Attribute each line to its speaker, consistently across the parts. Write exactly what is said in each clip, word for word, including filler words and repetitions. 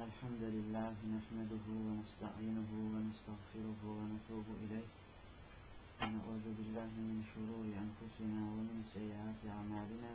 Speaker 1: الحمد لله نحمده ونستعينه ونستغفره ونتوب إليه ونعوذ بالله من شرور أنفسنا ومن سيئات أعمالنا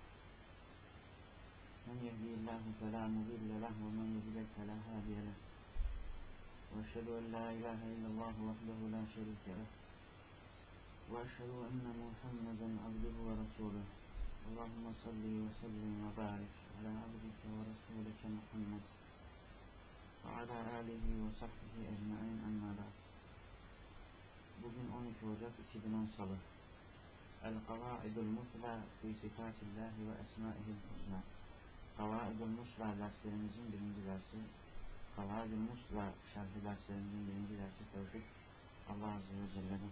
Speaker 1: من يهدي الله فلا مضل له ومن يضلل فلا هادي له وأشهد أن لا إله إلا الله وحده لا شريك له وأشهد أن محمدا عبده ورسوله اللهم صل وسلم وبارك على عبدك ورسولك محمد وعلى آله وصحبه ecmaîn amma ba'd. Bugün on iki Ocak iki bin on Salı. El-Kavaidul Musla fi Sifatillahi ve Esmaihil Husna. Kavaidul Musla derslerimizin birinci dersi. Kavaidul Musla şerhi derslerimizin birinci dersi tevfik Allah Azze ve Celle'den.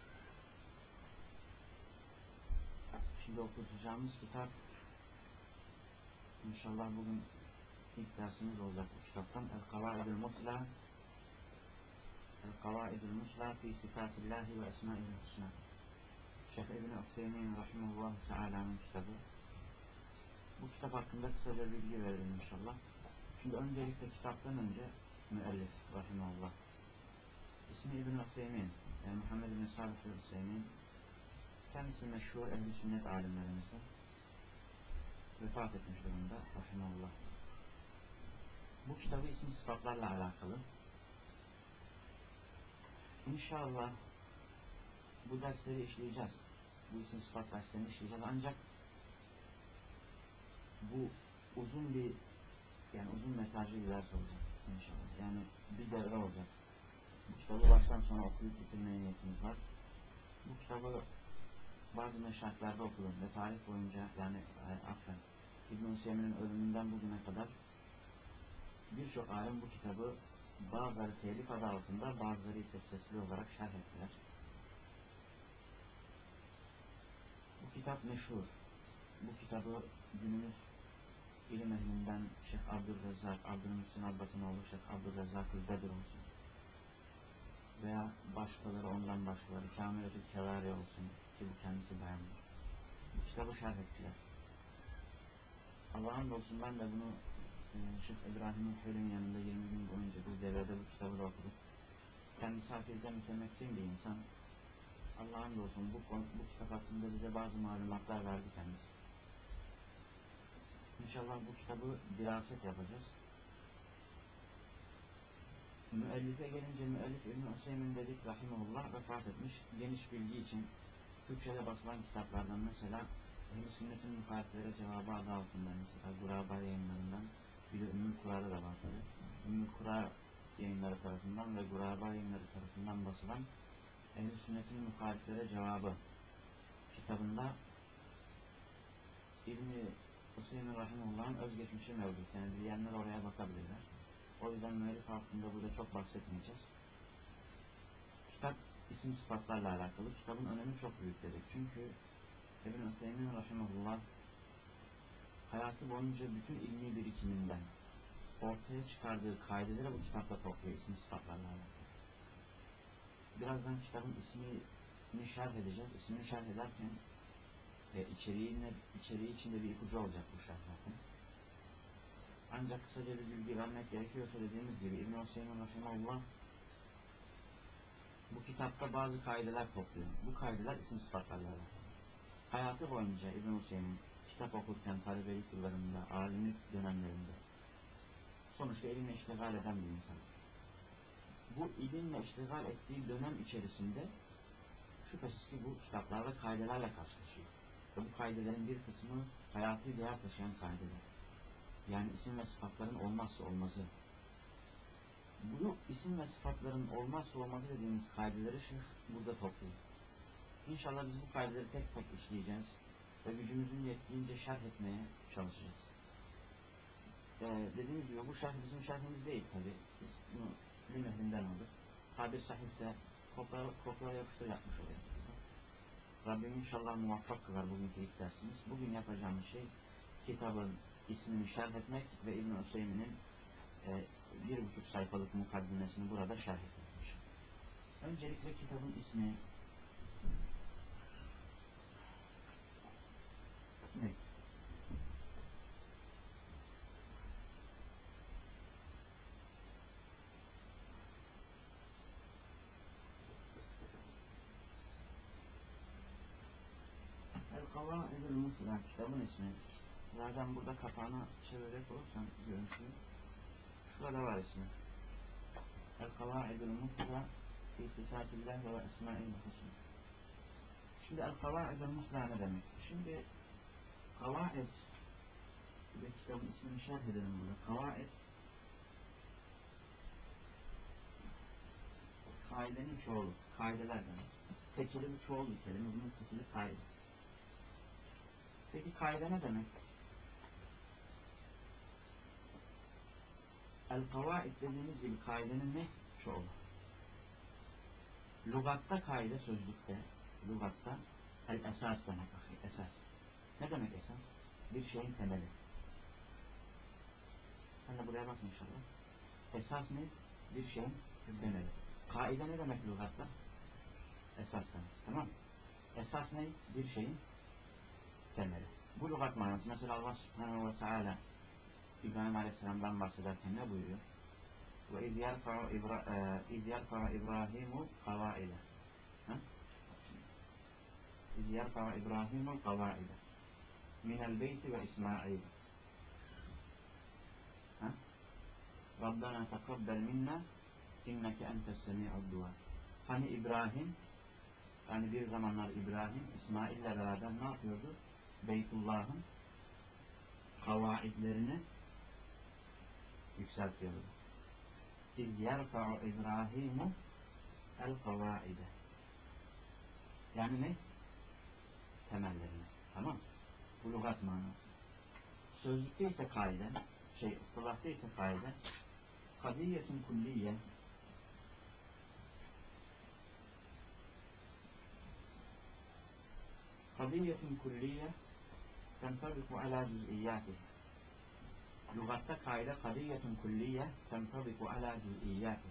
Speaker 1: Şimdi okutacağımız kitap İnşallah bugün ilk dersimiz olacak bu kitaptan. El-Kavaidul Musla El-Kavaidul Musla fi Sifatillahi ve Esmaihil Husna. Şeyh İbn-i Üseymin Rahimahullah Teala'nın kitabı. Bu kitap hakkında kısaca bilgi verelim inşallah. Şimdi öncelikle kitaptan önce müellif Rahimahullah. İsmi İbn-i Üseymin, yani Muhammed bin Salih Üseymin. Kendisi meşhur ehl-i sünnet alimlerimizden. Vefat etmiş durumda Rahimahullah. Bu kitabı isim sıfatlarla alakalı. İnşallah bu dersleri işleyeceğiz. Bu isim sıfat derslerini işleyeceğiz. Ancak bu uzun bir yani uzun mesajlı bir ders olacak inşallah. Yani bir devre olacak. Bu kitabı baştan sona okuyup bitirmeye niyetimiz var. Bu kitabı bazı meşayihlerde okudum ve tarih boyunca yani affen İbn-i Hüseyin'in ölümünden bugüne kadar birçok alim bu kitabı bazıları telif adı altında, bazıları ise sesli olarak şerh ettiler. Bu kitap meşhur. Bu kitabı günümüz ilim ehlinden Şeyh Abdülrezzak, Abdülmühsin Albat'ın oğlu Şeyh Abdülrezzak Bedir olsun veya başkaları ondan başkaları Kamil-i Kevari olsun ki bu kendisi beğendi. Bu kitabı şerh ettiler. Allah'ın olsun ben de bunu e, Şeyh İbrahim Hül'ün yanında yirmi gün boyunca bu devrede bu kitabı da okuduk. Kendisi hakikaten mütemekkin bir insan. Allah'ın olsun bu, bu kitap hakkında bize bazı malumatlar verdi kendisi. İnşallah bu kitabı diraset yapacağız. Müellife gelince müellif İbn-i Hüseyin dedik Rahimahullah vefat etmiş. Geniş bilgi için Türkçe'de basılan kitaplardan mesela Ehl-i Sünnet'in muhaliflere cevabı adı altında mesela Guraba yayınlarından bir de Ümmül Kura'da da var tabi. Ümmül Kura yayınları tarafından ve Guraba yayınları tarafından basılan Ehl-i Sünnet'in muhaliflere cevabı kitabında İbn-i Hüseyin Rahimullah'ın özgeçmişi mevcut. Yani diyenler oraya bakabilirler. O yüzden müellif hakkında burada çok bahsetmeyeceğiz. Kitap isim sıfatlarla alakalı. Kitabın önemi çok büyük dedik. Çünkü İbn-i Hüseyin Rahimullah hayatı boyunca bütün ilmi birikiminden ortaya çıkardığı kaideleri bu kitapta topluyor isim sıfatlarla alakalı. Birazdan kitabın ismini şerh edeceğiz. İsmini şerh ederken e, içeriğine, içeriği içinde bir ipucu olacak bu şerhlerden. Ancak kısaca bir bilgi vermek gerekiyorsa dediğimiz gibi İbn-i Hüseyin Rahimullah bu kitapta bazı kaideler topluyor. Bu kaideler isim sıfatlarla alakalı. Hayatı boyunca İbn-i Hüseyin kitap okurken talebelik yıllarında, alimlik dönemlerinde sonuçta ilimle iştigal eden bir insan. Bu ilimle iştigal ettiği dönem içerisinde şüphesiz ki bu kitaplarda kaidelerle karşılaşıyor. Ve bu kaidelerin bir kısmı hayati değer taşıyan kaideler. Yani isim ve sıfatların olmazsa olmazı. Bu isim ve sıfatların olmazsa olmazı dediğimiz kaideleri Şeyh burada topluyor. İnşallah biz bu kaideleri tek tek işleyeceğiz ve gücümüzün yettiğince şerh etmeye çalışacağız. Ee, dediğimiz gibi bu şerh bizim şerhimiz değil tabi. Biz bunu ilim ehlinden aldık. Tabir sahihse kopya, kopya yapıştır yapmış oluyoruz. Rabbim inşallah muvaffak kılar bugünkü ilk dersimiz. Bugün yapacağımız şey kitabın ismini şerh etmek ve İbn-i Hüseyin'in e, bir buçuk sayfalık mukaddimesini burada şerh etmek. Öncelikle kitabın ismi ne? El-Kavaidul Musla kitabın ismi. Zaten burada kapağına çevirerek olursan görüntüyü. Şurada var ismi. El-Kavaidul Musla fi Sifatillah ve Esma'il Husn. Şimdi El-Kavaidul Musla ne demek? Şimdi Kavaid, bir kitabın ismini şerh edelim burada. Kavaid, kaidenin çoğulu, kaideler demek. Tekili bir çoğul bir kelime, bunun tekili kaide. Peki kaide ne demek? El-Kavaid dediğimiz gibi kaidenin ne? Çoğulu. Lugatta kaide, sözlükte, lugatta el-esas demek. Esas. Ne demek esas? Bir şeyin temeli. Sen de buraya bak inşallah. Esas ne? Bir şeyin temeli. Kaide ne demek lugatta? Esas demek. Tamam. Esas ne? Bir şeyin temeli. Bu lugat manası. Mesela Allah Subhanahu ve Teala İbrahim Aleyhisselam'dan bahsederken ne buyuruyor? Ve iz yerfa'u İbrahimu kavaide. İz yerfa'u İbrahimu kavaide minel beyti ve İsmail. Rabbena tekabbel minna inneke entes semi'ud dua. Hani İbrahim, yani bir zamanlar İbrahim İsmail'le beraber ne yapıyordu? Beytullah'ın kavaidlerini yükseltiyordu. İz yerfa'u İbrahimu el kavaide. Yani ne? Temellerini. Tamam. Bu lügat manası. Sözlükte ise kaide, şey, ıslahta ise kaide, kadiyetun kulliye, kadiyetun kulliye tentabiku ala cüz'iyyatih. Lügatta kaide kadiyetun kulliye tentabiku ala cüz'iyyatih.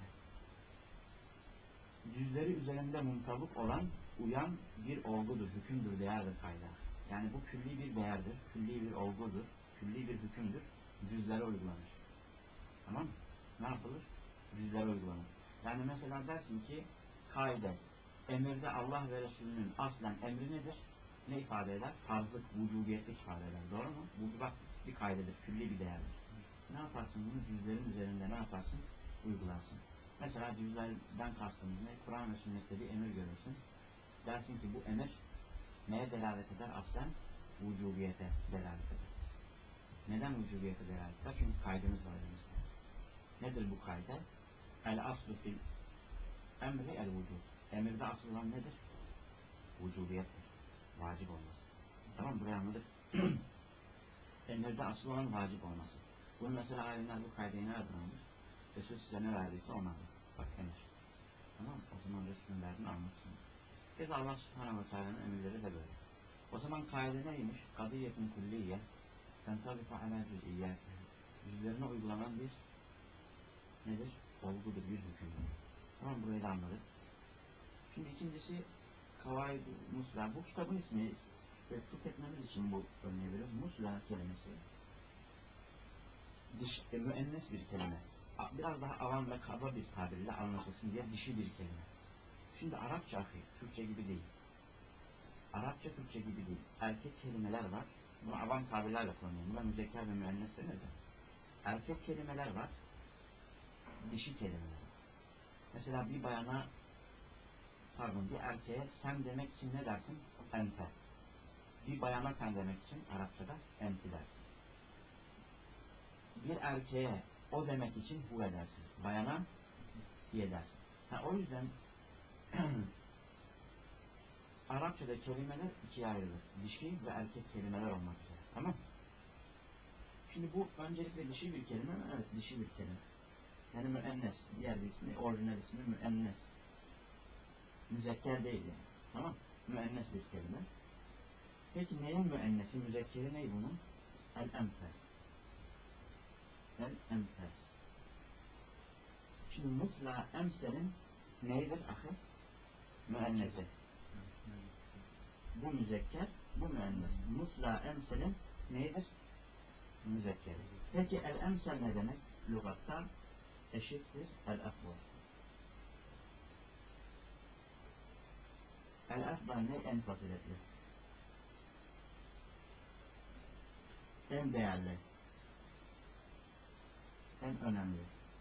Speaker 1: Cüzleri üzerinde muntabık olan, uyan bir olgudur, hükümdür, değerdir kaide. Yani bu külli bir değerdir, külli bir olgudur, külli bir hükümdür, cüzlere uygulanır. Tamam mı? Ne yapılır? Cüzlere uygulanır. Yani mesela dersin ki kaide, emirde Allah ve Resulünün aslen emri nedir? Ne ifade eder? Farzlık, vücubiyetlik ifade eder. Doğru mu? Bu bak bir kaidedir, külli bir değerdir. Ne yaparsın bunu? Cüzlerin üzerinde ne yaparsın? Uygularsın. Mesela cüzlerden kastımız ne? Kur'an ve sünnette bir emir görürsün. Dersin ki bu emir neye delalet eder? Aslen vücubiyete delalet eder. Neden vücubiyete delalet eder? Çünkü kaydımız var elimizde. Nedir bu kayda? El aslu fil emri el vücub. Emirde asıl olan nedir? Vücubiyettir. Vacip olması. Tamam, burayı anladık. Emirde asıl olan vacip olması. Bunu mesela alimler bu kaydeyi nereden almış? Resul size ne verdiyse ona alır. Bak emir. Tamam mı? O zaman Resul'ün verdiğini anlatsın. Biz Allah Subhanahu ve Teala'nın emirleri de böyle. O zaman kaide neymiş? Kadiyetun kulliye tentabiku ala cüz'iyyat. Yüzlerine uygulanan bir nedir? Olgudur, bir hükümdür. Tamam, burayı da anladık. Şimdi ikincisi Kavaid-i Musla. Bu kitabın ismi ve tüketmemiz için bu örneği veriyoruz. Musla kelimesi diş, e, müennes bir kelime. Biraz daha avam ve kaba bir tabirle anlaşılsın diye dişi bir kelime. Şimdi Arapça ahi, Türkçe gibi değil. Arapça Türkçe gibi değil. Erkek kelimeler var. Bunu avam tabirlerle kullanıyorum. Buna müzekker ve müennes denir de. Erkek kelimeler var. Dişi kelimeler. Mesela bir bayana, pardon bir erkeğe sen demek için ne dersin? Ente. Bir bayana sen demek için Arapçada enti dersin. Bir erkeğe o demek için huve dersin. Bayana diye dersin. Ha, o yüzden Arapçada kelimeler ikiye ayrılır. Dişi ve erkek kelimeler olmak üzere. Tamam. Şimdi bu öncelikle dişi bir kelime mi? Evet, dişi bir kelime. Yani müennes. Diğer bir ismi, orijinal ismi müennes. Müzekker değil yani. Tamam. Müennes bir kelime. Peki neyin müennesi? Müzekkeri ney bunun? El-emfer. El-emfer. Şimdi musla emselin neydir ahir? Müennesi. Bu müzekker, bu müennes. Musla emselin neydir? Müzekkeri. Peki el-emsel ne demek? Lügatta eşittir el-efdal. El-efdal ne? En faziletli. en değerli, en önemli.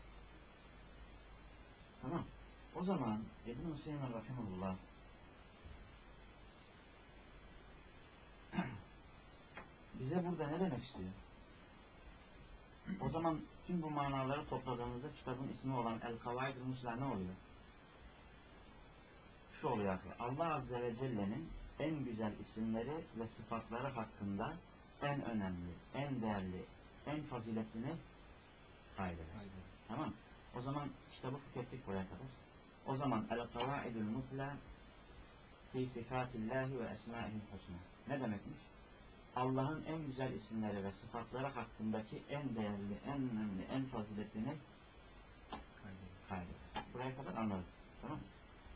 Speaker 1: Tamam. O zaman İbn-i Hüseyin Rahimullah bize burada ne demek istiyor? O zaman tüm bu manaları topladığımızda kitabın ismi olan El-Kavaid-i Musla ne oluyor? Şu oluyor ki Allah Azze ve Celle'nin en güzel isimleri ve sıfatları hakkında en önemli, en değerli, en faziletini kaydeder. Tamam. O zaman kitabı tükettik buraya kadar. O zaman El-Kavaid-ül Musla fi sıfatillahi ve esma'ihil husna. Ne demekmiş? Allah'ın en güzel isimleri ve sıfatları hakkındaki en değerli, en önemli, en faziletini kaydeder. Buraya kadar anladık. Tamam mı?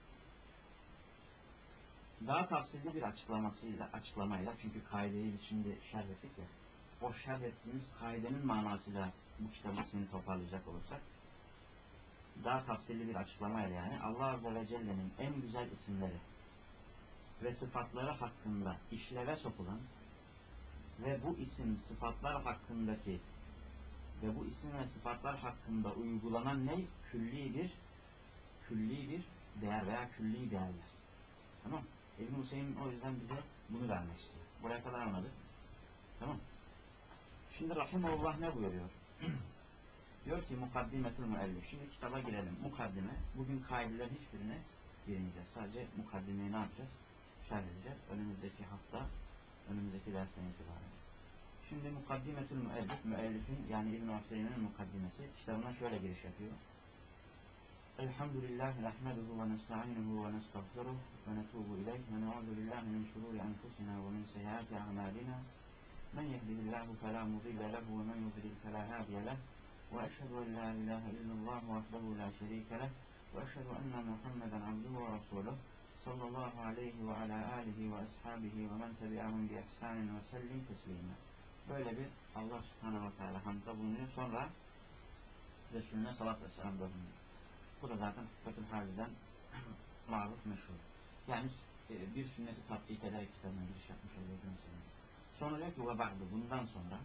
Speaker 1: Daha tafsilli bir açıklamasıyla, açıklamayla, çünkü kaideyi biz şimdi şerh ettik ya, o şerh ettiğimiz kaidenin manasıyla bu kitabın ismini toparlayacak olursak, daha tafsilli bir açıklamayla yani Allah Azze ve Celle'nin en güzel isimleri ve sıfatları hakkında işleve sokulan ve bu isim sıfatlar hakkındaki ve bu isim ve sıfatlar hakkında uygulanan ne? Külli bir külli bir değer veya külli değerler. Tamam. İbn-i Hüseyin o yüzden bize bunu vermek istiyor. Buraya kadar anladık. Tamam. Şimdi Rahimullah ne buyuruyor? Diyor ki Mukaddimetül Müellif. Şimdi kitaba girelim. Mukaddime. Bugün kaideler hiçbirine girmeyeceğiz. Sadece mukaddimeyi ne yapacağız? Şerh edeceğiz. Önümüzdeki hafta, önümüzdeki dersten itibaren. Şimdi Mukaddimetül Müellif, müellifin yani İbn-i Hüseyin'in mukaddimesi kitabına şöyle giriş yapıyor. Elhamdülillah nehmeduhu ve nesta'inuhu ve nestağfiruh ve netubu ileyh ve ne'udhu billahi min şururi enfusina ve min seyyiati a'malina. Men yehdihillahu fela mudille lehu ve men yudlil fela hadiye leh. Ve eşhedü en la ilahe illallah vahdehu la şerike leh ve eşhedü enne Muhammeden abduhu ve resuluh sallallahu aleyhi ve ala alihi ve ashabihi ve men tebi'ahum bi ihsanin ve sellim teslima. Böyle bir Allah subhanahu ve teala hamda bulunuyor. Sonra Resulüne salat ve selam bulunuyor. Bu da zaten Fethül Hali'den maruf meşhur. Yani e, bir sünneti tatbik ederek kitabına giriş yapmış oluyor. Sonra diyor ki ve ba'du bundan sonra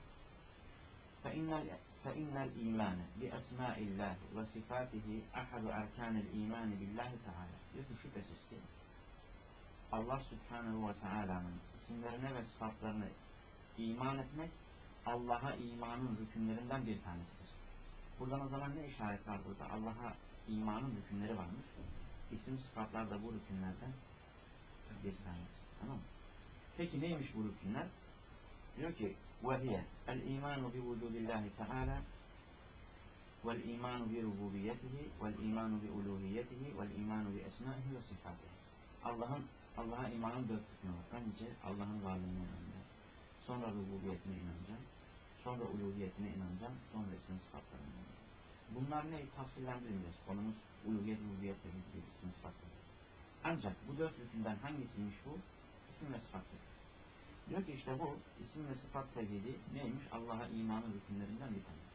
Speaker 1: فَاِنَّ الْا۪يمَانَ بِأَسْمَاءِ اللّٰهِ وَصِفَاتِهِ اَحَدُ اَرْكَانِ الْا۪يمَانِ بِاللّٰهِ Teala. Diyor ki şüphesiz ki Allah Subhanahu ve Teala'nın isimlerine ve sıfatlarına iman etmek Allah'a imanın rükünlerinden bir tanesidir. Buradan o zaman ne işaret var burada? Allah'a imanın rükünleri varmış. İsim sıfatlar da bu rükünlerden bir tanesi. Tamam mı? Peki neymiş bu rükünler? Diyor ki وَهِيَ الْاِيمَانُ بِوُجُودِ اللّٰهِ تَعَالَى وَالْاِيمَانُ بِرُبُوبِيَّتِهِ وَالْاِيمَانُ بِعُلُوهِيَّتِهِ وَالْاِيمَانُ بِاَسْمَائِهِ وَصِفَاتِهِ. Allah'ın Allah'a imanın dört rükünü var. Önce Allah'ın varlığına inanacağım. Sonra rububiyetine inanacağım. Sonra uluhiyetine inanacağım. Sonra isim sıfatlarına inanacağım. Bunlar ne? Tafsillendireceğiz. Konumuz uluhiyet, rububiyet ve isim sıfatları. Ancak bu dört rükünden hangisiymiş bu? İsim ve sıfatları. Diyor ki işte bu isim ve sıfat tevhidi neymiş? Allah'a imanın rükünlerinden bir tanesi.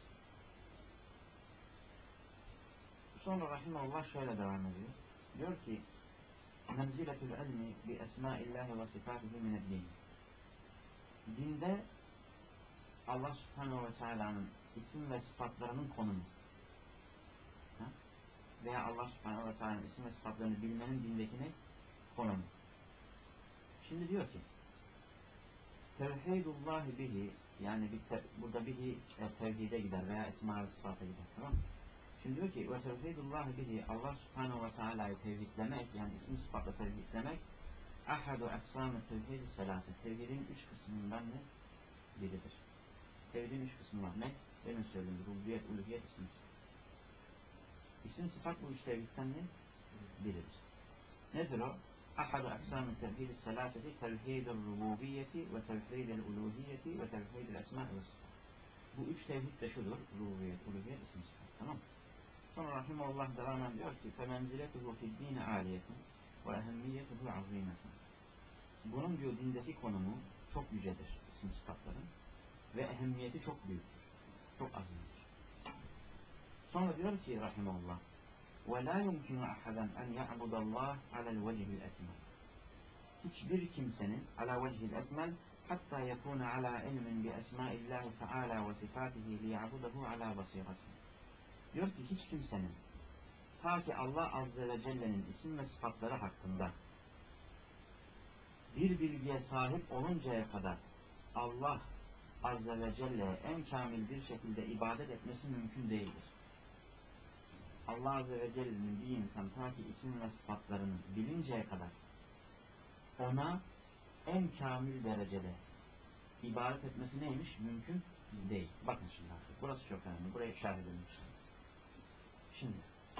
Speaker 1: Sonra Rahimullah şöyle devam ediyor. Diyor ki menziletül ilmi bi esmaillahi ve sıfatihi mineddin. Dinde Allah Subhanahu ve Teala'nın isim ve sıfatlarının konumu. Ha? Veya Allah Subhanahu ve Teala'nın isim ve sıfatlarını bilmenin dindekine konumu. Şimdi diyor ki tevhidullahi bihi, yani bir te, burada bihi e, tevhide gider veya esma ve sıfata gider. Tamam mı? Şimdi diyor ki ve tevhidullahi bihi, Allah Subhanahu ve Teala'yı tevhidlemek, yani isim sıfatla tevhidlemek ahadu efsam-ı tevhid-i selase, tevhidin üç kısmından ne? Biridir. Tevhidin üç kısmı var. Ne? Demin söyledim. Rububiyet, uluhiyet, isim sıfat. İsim sıfat bu üç tevhidden ne? Biridir. Nedir o? Ahadu aksam-ı tevhid-i selaseti tevhid-i rububiyeti ve tevhid-i uluhiyeti ve tevhid-i esma ve sıfat. Bu üç tevhid de şudur. Rububiyet, uluhiyet, isim sıfat. Tamam mı? Sonra Rahimullah devam ediyor ki فَمَنْزِلَتُهُ فِي الدِّينِ عَالِيَةٌ وَاَهَمِّيَتُهُ عَظِيمَةٌ. Bunun diyor dindeki konumu çok yücedir isim sıfatların ve ehemmiyeti çok büyüktür. Çok azimdir. Sonra diyor ki Rahimullah وَلَا يُمْكِنُ أَحَدًا أَنْ يَعْبُدَ اللّٰهِ عَلَى الْوَجْهِ الْاَكْمَلِ. Hiçbir kimsenin ala vecihil ekmel, hatta yekuna ala ilmin bi esmaillahi teala ve sifatihi liya'budahu ala basirati. Diyor ki hiç kimsenin ta ki Allah Azze ve Celle'nin isim ve sıfatları hakkında bir bilgiye sahip oluncaya kadar Allah Azze ve Celle'ye en kamil bir şekilde ibadet etmesi mümkün değildir. Allah Azze ve Celle'nin bir insan ta ki isim ve sıfatlarını bilinceye kadar ona en kamil derecede ibadet etmesi neymiş? Mümkün değil. Bakın şimdi artık. Burası çok önemli. Buraya işaret edilmiş. Şimdi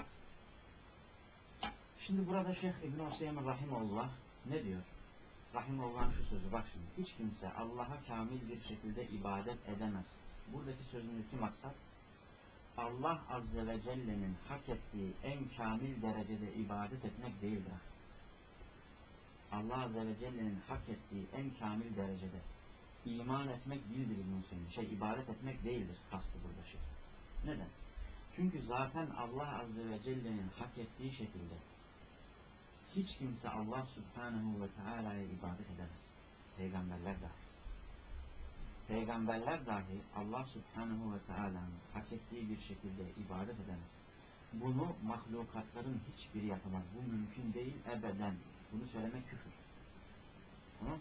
Speaker 1: Şimdi burada Şeyh İbn-i Hüseyin Rahimullah ne diyor? Rahimullah'ın şu sözü. Bak şimdi. Hiç kimse Allah'a kamil bir şekilde ibadet edemez. Buradaki sözündeki maksat Allah Azze ve Celle'nin hak ettiği en kamil derecede ibadet etmek değildir. Allah Azze ve Celle'nin hak ettiği en kamil derecede iman etmek değildir İbn-i Hüseyin. Şey, ibadet etmek değildir kastı burada şey. Neden? Çünkü zaten Allah Azze ve Celle'nin hak ettiği şekilde hiç kimse Allah Subhanahu ve Teala'ya ibadet edemez. Peygamberler dahi. Peygamberler dahi Allah Subhanahu ve Teala'nın hak ettiği bir şekilde ibadet edemez. Bunu mahlukatların hiçbiri yapamaz. Bu mümkün değil ebeden. Bunu söylemek küfür. Tamam?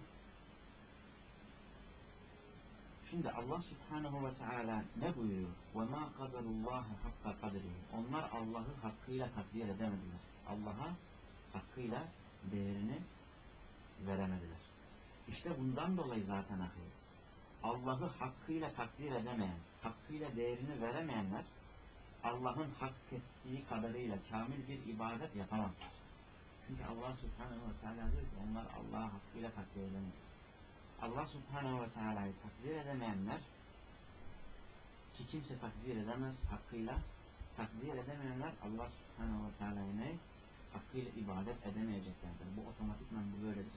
Speaker 1: Şimdi Allah Subhanahu ve Teala ne buyuruyor? وَمَا قَدَرُ اللّٰهَ حَقَّ قَدْرِهِ. Onlar Allah'ı hakkıyla takdir edemediler. Allah'a hakkıyla değerini veremediler. İşte bundan dolayı zaten ahir. Allah'ı hakkıyla takdir edemeyen, hakkıyla değerini veremeyenler Allah'ın hak ettiği kadarıyla kamil bir ibadet yapamaz. Çünkü Allah Subhanahu ve Teala diyor ki onlar Allah'ı hakkıyla takdir edemez. Allah Subhanahu ve Teala'yı takdir edemeyenler ki kimse takdir edemez hakkıyla, takdir edemeyenler Allah Subhanahu ve Teala'yı ne? Hakkıyla ibadet edemeyeceklerdir. Bu otomatikman bu böyledir.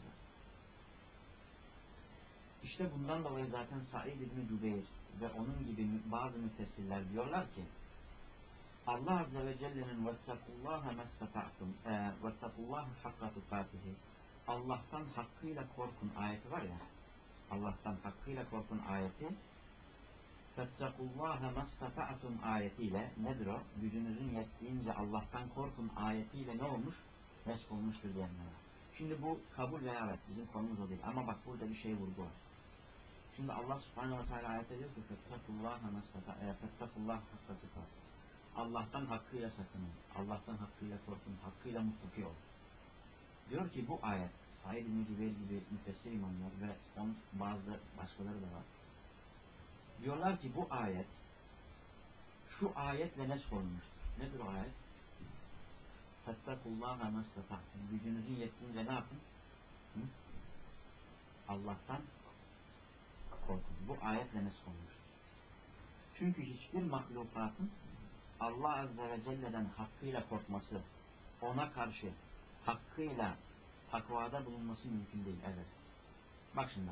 Speaker 1: İşte bundan dolayı zaten Said İbn-i Cübeyr ve onun gibi bazı müfessirler diyorlar ki Allah Azze ve Celle'nin وَاتَّقُوا مَسْتَطَعْتُمْ وَاتَّقُوا حَقَّ تُقَاتِهِ Allah'tan hakkıyla korkun ayeti var ya, Allah'tan hakkıyla korkun ayeti فَاتَّقُوا مَسْتَطَعْتُمْ ayetiyle nedir o? Gücünüzün yettiğince Allah'tan korkun ayetiyle ne olmuş? Mesk olmuştur diyenler var. Şimdi bu kabul veya evet bizim konumuz o değil ama bak burada bir şey vurgu var. Şimdi Allah Subhanahu ve Teala ayette diyor ki فَاتَّقُوا حَقَّ تُقَاتِهِ Allah'tan hakkıyla sakının. Allah'tan hakkıyla korkun. Hakkıyla muttaki olun. Diyor ki bu ayet Said İbn-i Cübeyr gibi müfessir imamlar ve onun bazı başkaları da var. Diyorlar ki bu ayet şu ayetle nesk olmuştur. Nedir o ayet? Fettakullaha mastata'tum. Gücünüzün yettiğince ne yapın? Hı? Allah'tan korkun. Bu ayetle nesk olmuştur. Çünkü hiçbir mahlukatın Allah Azze ve Celle'den hakkıyla korkması, ona karşı hakkıyla takvada bulunması mümkün değil. Evet. Bak şimdi.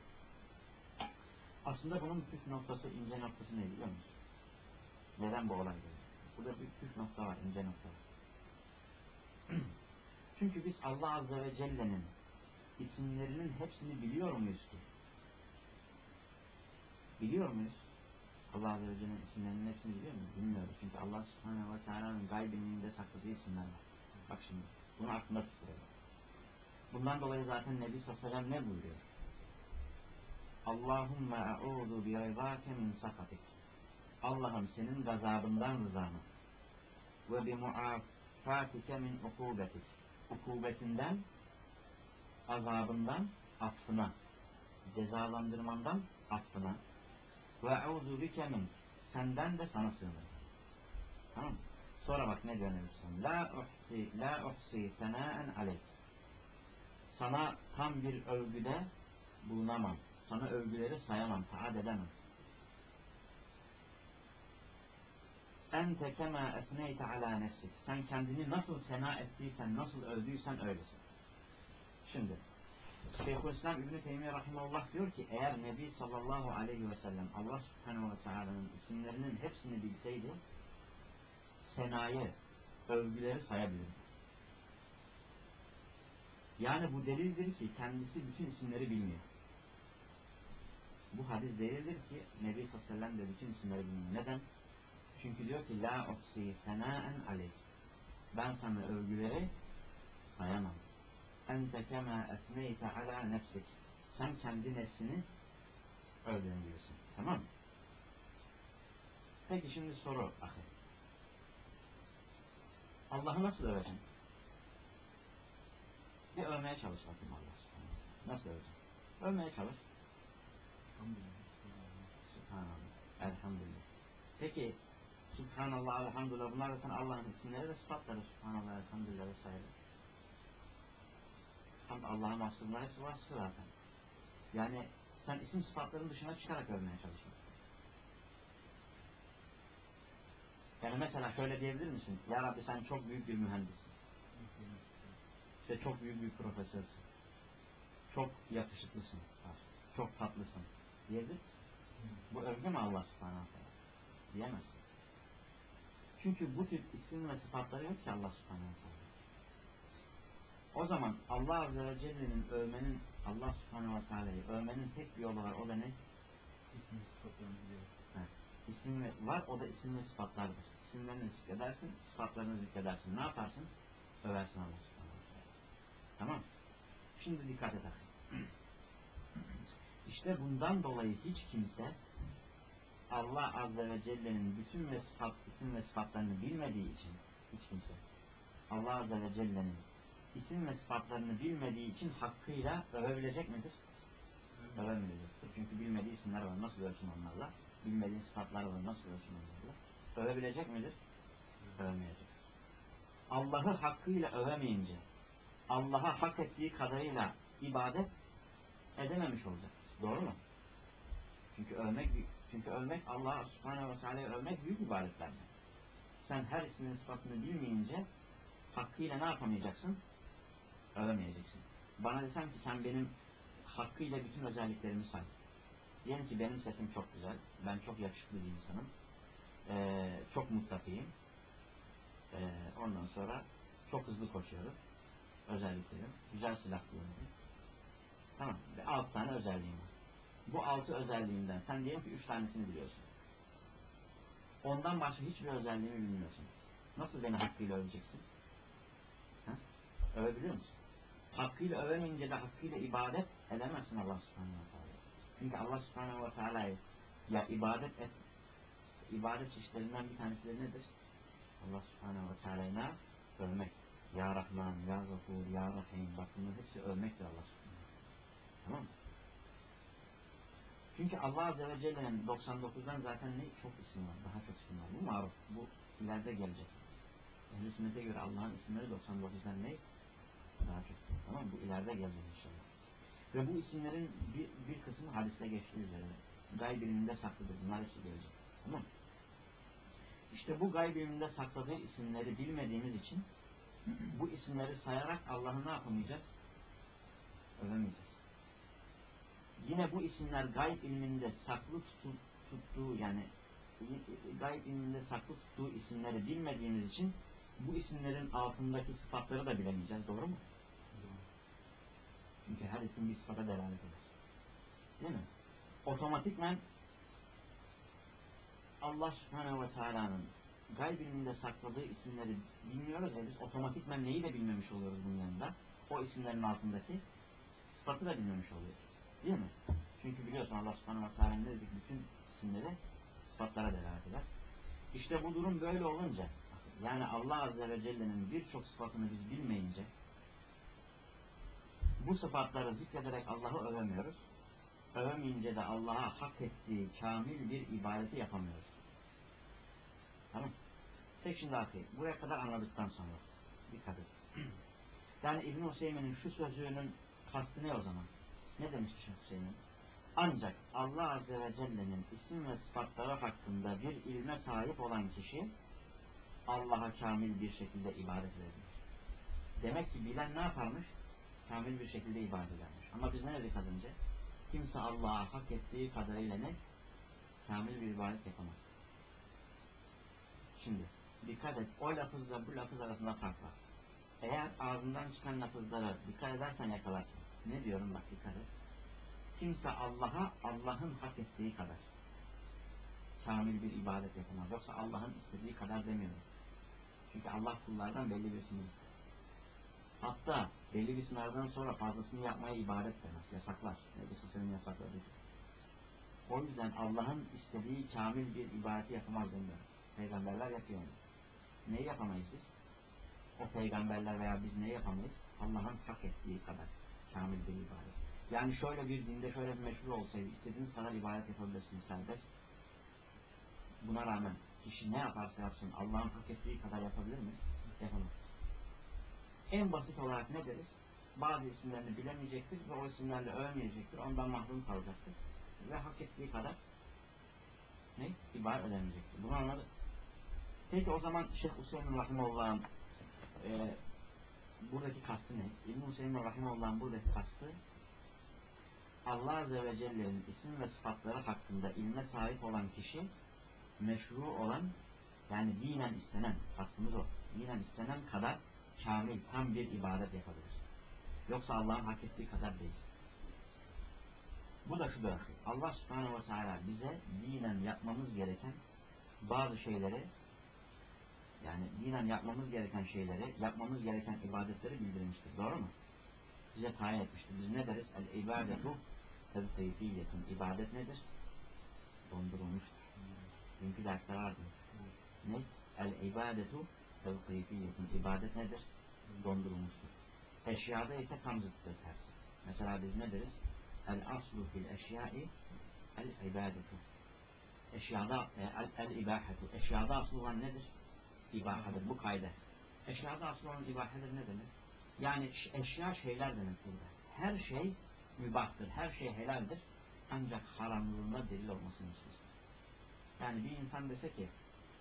Speaker 1: Aslında bunun püf noktası, ince noktası ne biliyor musun? Neden bu olay böyle? Burada bir püf nokta var, ince nokta var. Çünkü biz Allah Azze ve Celle'nin isimlerinin hepsini biliyor muyuz ki? Biliyor muyuz? Allah Azze ve Celle'nin isimlerinin hepsini biliyor muyuz? Bilmiyoruz. Çünkü Allah Subhanahu ve Teala'nın gaybinde sakladığı isimler var. Bak şimdi. Bunu aklında tutuyoruz. Bundan dolayı zaten Nebi Sallallahu Aleyhi ve Sellem ne buyuruyor? Allahümme e'udu bi rızâke min sakatik. Allah'ım senin gazabından rızanı ve bi muafatike min ukubetik. Ukubetinden, azabından, affına, cezalandırmandan, affına ve e'udu bike min. Senden de sana sığınırım. Tamam mı? Sonra bak ne diyor Nebi Sallallahu Aleyhi ve Sellem? La uhsi senâen aleyk. Sana tam bir övgüde bulunamam. Sana övgüleri sayamam, taat edemem. Ente kema etneyte ala nefsik. Sen kendini nasıl sena ettiysen, nasıl övdüysen öylesin. Şimdi Şeyhülislam İbn-i Teymiye Rahimahullah diyor ki eğer Nebi sallallahu aleyhi ve sellem Allah Subhanahu ve Teala'nın isimlerinin hepsini bilseydi senayı, övgüleri sayabilirdi. Yani bu delildir ki kendisi bütün isimleri bilmiyor. Bu hadis delildir ki Nebi sallallahu aleyhi ve sellem de bütün isimleri bilmiyor. Neden? Çünkü diyor ki la uhsi senaen aleyk. Ben sana övgüleri sayamam. Ente kema esneyte ala nefsik. Sen kendi nefsini övdüğün gibisin. Tamam mı? Peki şimdi soru ahir. Allah'ı nasıl öveceksin? Bir övmeye çalış bakayım Allah. Nasıl öveceksin? Övmeye çalış. Subhanallah. Elhamdülillah. Peki Subhanallah, elhamdülillah, bunlar zaten Allah'ın isimleri ve sıfatları. Subhanallah, elhamdülillah vesaire. Tam Allah'ın mahsulları hepsi vasfı zaten. Yani sen isim sıfatların dışına çıkarak övmeye çalışıyorsun. Yani mesela şöyle diyebilir misin? Ya Rabbi sen çok büyük bir mühendissin. İşte çok büyük bir profesörsün. Çok yakışıklısın. Çok tatlısın. Diyebilir misin? Bu övgü mü Allah subhanahu teala? Diyemezsin. Çünkü bu tip isim ve sıfatları yok ki Allah subhanahu teala. O zaman Allah azze ve celle'nin övmenin, Allah subhanahu teala'yı övmenin tek bir yolu var. O da ne?
Speaker 2: İsim sıfatlarını biliyor.
Speaker 1: İsim ve, var, o da isim ve sıfatlardır. İsimlerini zikredersin, sıfatlarını zikredersin. Ne yaparsın? Översin Allah subhanahu teala. Tamam. Şimdi dikkat et. İşte bundan dolayı hiç kimse Allah azze ve celle'nin bütün ve sıfat, isim ve sıfatlarını bilmediği için hiç kimse Allah azze ve celle'nin isim ve sıfatlarını bilmediği için hakkıyla övebilecek midir? Evet. Övemeyecektir. Çünkü bilmediği isimler var. Nasıl ölçün onlarla? Bilmediği sıfatlar var. Nasıl ölçün onlarla? Övebilecek midir? Evet. Övemeyecek. Allah'ı hakkıyla övemeyince Allah'a hak ettiği kadarıyla ibadet edememiş olacak. Doğru mu? Çünkü övmek, çünkü övmek Allah subhanahu ve teala'yı övmek büyük ibadetlerden. Sen her ismin sıfatını bilmeyince hakkıyla ne yapamayacaksın? Övemeyeceksin. Bana desen ki sen benim hakkıyla bütün özelliklerimi say. Diyelim ki benim sesim çok güzel, ben çok yakışıklı bir insanım, ee, çok muttakiyim, ee, ondan sonra çok hızlı koşuyorum, özelliklerim, güzel silah kullanıyorum. Tamam, ve altı tane özelliğim var. Bu altı özelliğimden sen diyelim ki üç tanesini biliyorsun. Ondan başka hiçbir özelliğimi bilmiyorsun. Nasıl beni hakkıyla öveceksin? Ha? Övebiliyor musun? Hakkıyla övemeyince de hakkıyla ibadet edemezsin Allah subhanahu wa ta'ala. Çünkü Allah subhanahu wa ta'ala ya ibadet et, ibadet çeşitlerinden bir tanesi de nedir? Allah subhanahu wa ta'ala övmek. Ya Rahman, Ya Gafur, Ya Rahim. Bak bunların hepsi övmektir Allah subhanahu wa ta'ala. Tamam mı? Çünkü Allah azze ve celle'nin doksan dokuzdan zaten ne? Çok isim var. Daha çok isim var. Bu maruf. Bu ileride gelecek. Ehl-i sünnete göre Allah'ın isimleri doksan dokuzdan ne? Daha çok. Tamam mı? Bu ileride gelecek inşallah. Ve bu isimlerin bir, bir kısmı hadiste geçtiği üzere gayb ilminde saklıdır. Bunlar hepsi gelecek. Tamam mı? İşte bu gayb ilminde sakladığı isimleri bilmediğimiz için bu isimleri sayarak Allah'ı ne yapamayacağız? Övemeyeceğiz. Yine bu isimler gayb ilminde saklı tuttuğu yani gayb ilminde saklı tuttuğu isimleri bilmediğimiz için bu isimlerin altındaki sıfatları da bilemeyeceğiz. Doğru mu? Doğru. Çünkü her isim bir sıfata delalet eder. Değil mi? Otomatikmen Allah subhanehu ve teala'nın gayb ilminde sakladığı isimleri bilmiyoruz ya biz otomatikmen neyi de bilmemiş oluyoruz bunun yanında? O isimlerin altındaki sıfatı da bilmemiş oluyoruz. Değil mi? Çünkü biliyorsun Allah subhanahu wa ta'ala dedik bütün isimleri sıfatlara delalet eder. İşte bu durum böyle olunca yani Allah azze ve celle'nin birçok sıfatını biz bilmeyince bu sıfatları zikrederek Allah'ı övemiyoruz. Övemeyince de Allah'a hak ettiği kamil bir ibadeti yapamıyoruz. Tamam. Tek şimdi akıyım. Buraya kadar anladıktan sonra dikkat et. Yani İbn-i Hüseyin'in şu sözünün kastı ne o zaman? Ne demişti Şeyh Hüseyin? Ancak Allah Azze ve Celle'nin isim ve sıfatları hakkında bir ilme sahip olan kişi Allah'a kamil bir şekilde ibadet eder. Demek ki bilen ne yaparmış? Kamil bir şekilde ibadet edermiş. Ama biz ne dedik az önce? Kimse Allah'a hak ettiği kadarıyla ne? Kamil bir ibadet yapamaz. Şimdi dikkat et. O lafızla bu lafız arasında fark var. Eğer ağzından çıkan lafızlara dikkat edersen yakalarsın. Ne diyorum bak dikkat et. kimse Allah'a Allah'ın hak ettiği kadar kamil bir ibadet yapamaz. Yoksa Allah'ın istediği kadar demiyorum. Çünkü Allah kullardan belli bir sınır ister. Hatta belli bir sınırdan sonra fazlasını yapmaya ibadet demez. Yasaklar. Nebisi senin yasakladığı. O yüzden Allah'ın istediği kamil bir ibadeti yapamaz demiyor. Peygamberler yapıyor onu. Neyi yapamayız biz? O peygamberler veya biz neyi yapamayız? Allah'ın hak ettiği kadar kamil bir ibadet. Yani şöyle bir dinde şöyle bir meşhur olsaydı istediğiniz kadar ibadet yapabilirsiniz serbest. Buna rağmen kişi ne yaparsa yapsın Allah'ın hak ettiği kadar yapabilir mi? Yapamaz. En basit olarak ne deriz? Bazı isimlerini bilemeyecektir ve o isimlerle övmeyecektir. Ondan mahrum kalacaktır. Ve hak ettiği kadar ne? İbadet edemeyecektir. Bunu anladık. Peki o zaman Şeyh Hüseyin Rahimullah'ın e, buradaki kastı ne? İbn-i Hüseyin Rahimullah'ın buradaki kastı Allah Azze ve Celle'nin isim ve sıfatları hakkında ilme sahip olan kişi meşru olan, yani dinen istenen, kastımız o, dinen istenen kadar kamil, tam bir ibadet yapabilir. Yoksa Allah'ın hak ettiği kadar değil. Bu da şu da Allah Subhanahu ve Teala bize dinen yapmamız gereken bazı şeyleri, yani dinen yapmamız gereken şeyleri, yapmamız gereken ibadetleri bildirmiştir. Doğru mu? Bize tayin etmiştir. Biz ne deriz? El-ibadetu tevkifiyetun. İbadet nedir? Dondurulmuştur. Dünkü derste vardı. Ne? El-ibadetu tevkifiyetun. İbadet nedir? Dondurulmuştur. Eşyada ise tam zıttır tersi. Mesela biz ne deriz? El-aslu fil eşyai el-ibadetu. Eşyada el-ibahetu. Eşyada aslı olan nedir? İbahadır. Bu kayda. Eşyada aslı olan ibahedir ne demek? Yani eşya şeyler demek burada. Her şey mübahtır. Her şey helaldir. Ancak haramlığında delil olmasını istiyor. Yani bir insan dese ki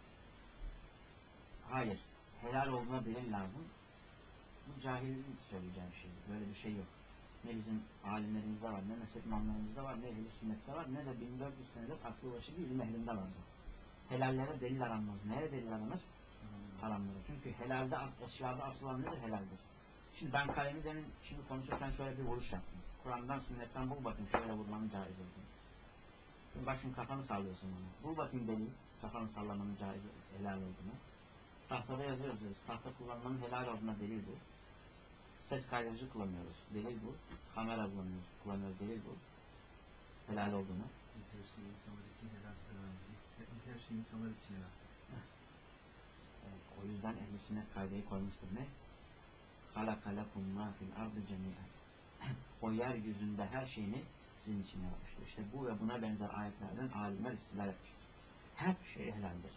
Speaker 1: hayır, helal olduğuna delil lazım. Bu cahilin söyleyeceği bir şeydir. Böyle bir şey yok. Ne bizim alimlerimizde var, ne mezhep imamlarımızda var, ne ehl-i sünnette var, ne de bin dört yüz senedir aklı başı bir ilim ehlinde var. Helallere delil aranmaz. Nereye delil aranır? Haramlara. Çünkü helalde, eşyada asıl olan nedir? Helaldir. Şimdi ben kalemi demin şimdi konuşurken şöyle bir vuruş yaptım. Kur'an'dan, sünnetten bul bakın şöyle vurmanın caiz olduğunu. Şimdi bak şimdi kafanı sallıyorsun bana. Bul bakayım delil, kafanı sallamanın caiz, helal olduğunu. Tahtada yazıyoruz. Tahta kullanmanın helal olduğuna delil bu. Ses kaydedici kullanıyoruz. Delil bu. Kamera kullanıyoruz. Kullanıyoruz. Delil bu. Helal olduğunu.
Speaker 2: Her şeyin insanlar için helal. Her şeyin insanlar için helal.
Speaker 1: Evet, o yüzden ehl-i sünnet kaydeyi koymuştur. Ne? Halaka lekum ma fil ardı cemi'en. O yeryüzünde her şeyini sizin için yapmıştır. İşte bu ve buna benzer ayetlerden alimler istilal etmiştir. Her şey helaldir.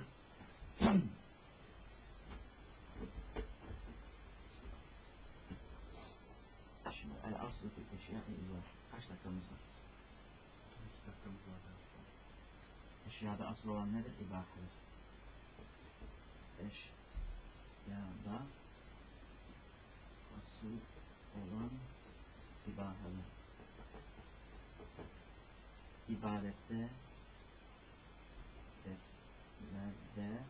Speaker 1: Şimdi el-aslı fil eşya'ı var. Kaç dakikamız var?
Speaker 2: İki dakikamız var.
Speaker 1: Eşyada asıl olan nedir? İbahadır. Eşyada asıl olan ibahadır. İbadette nerede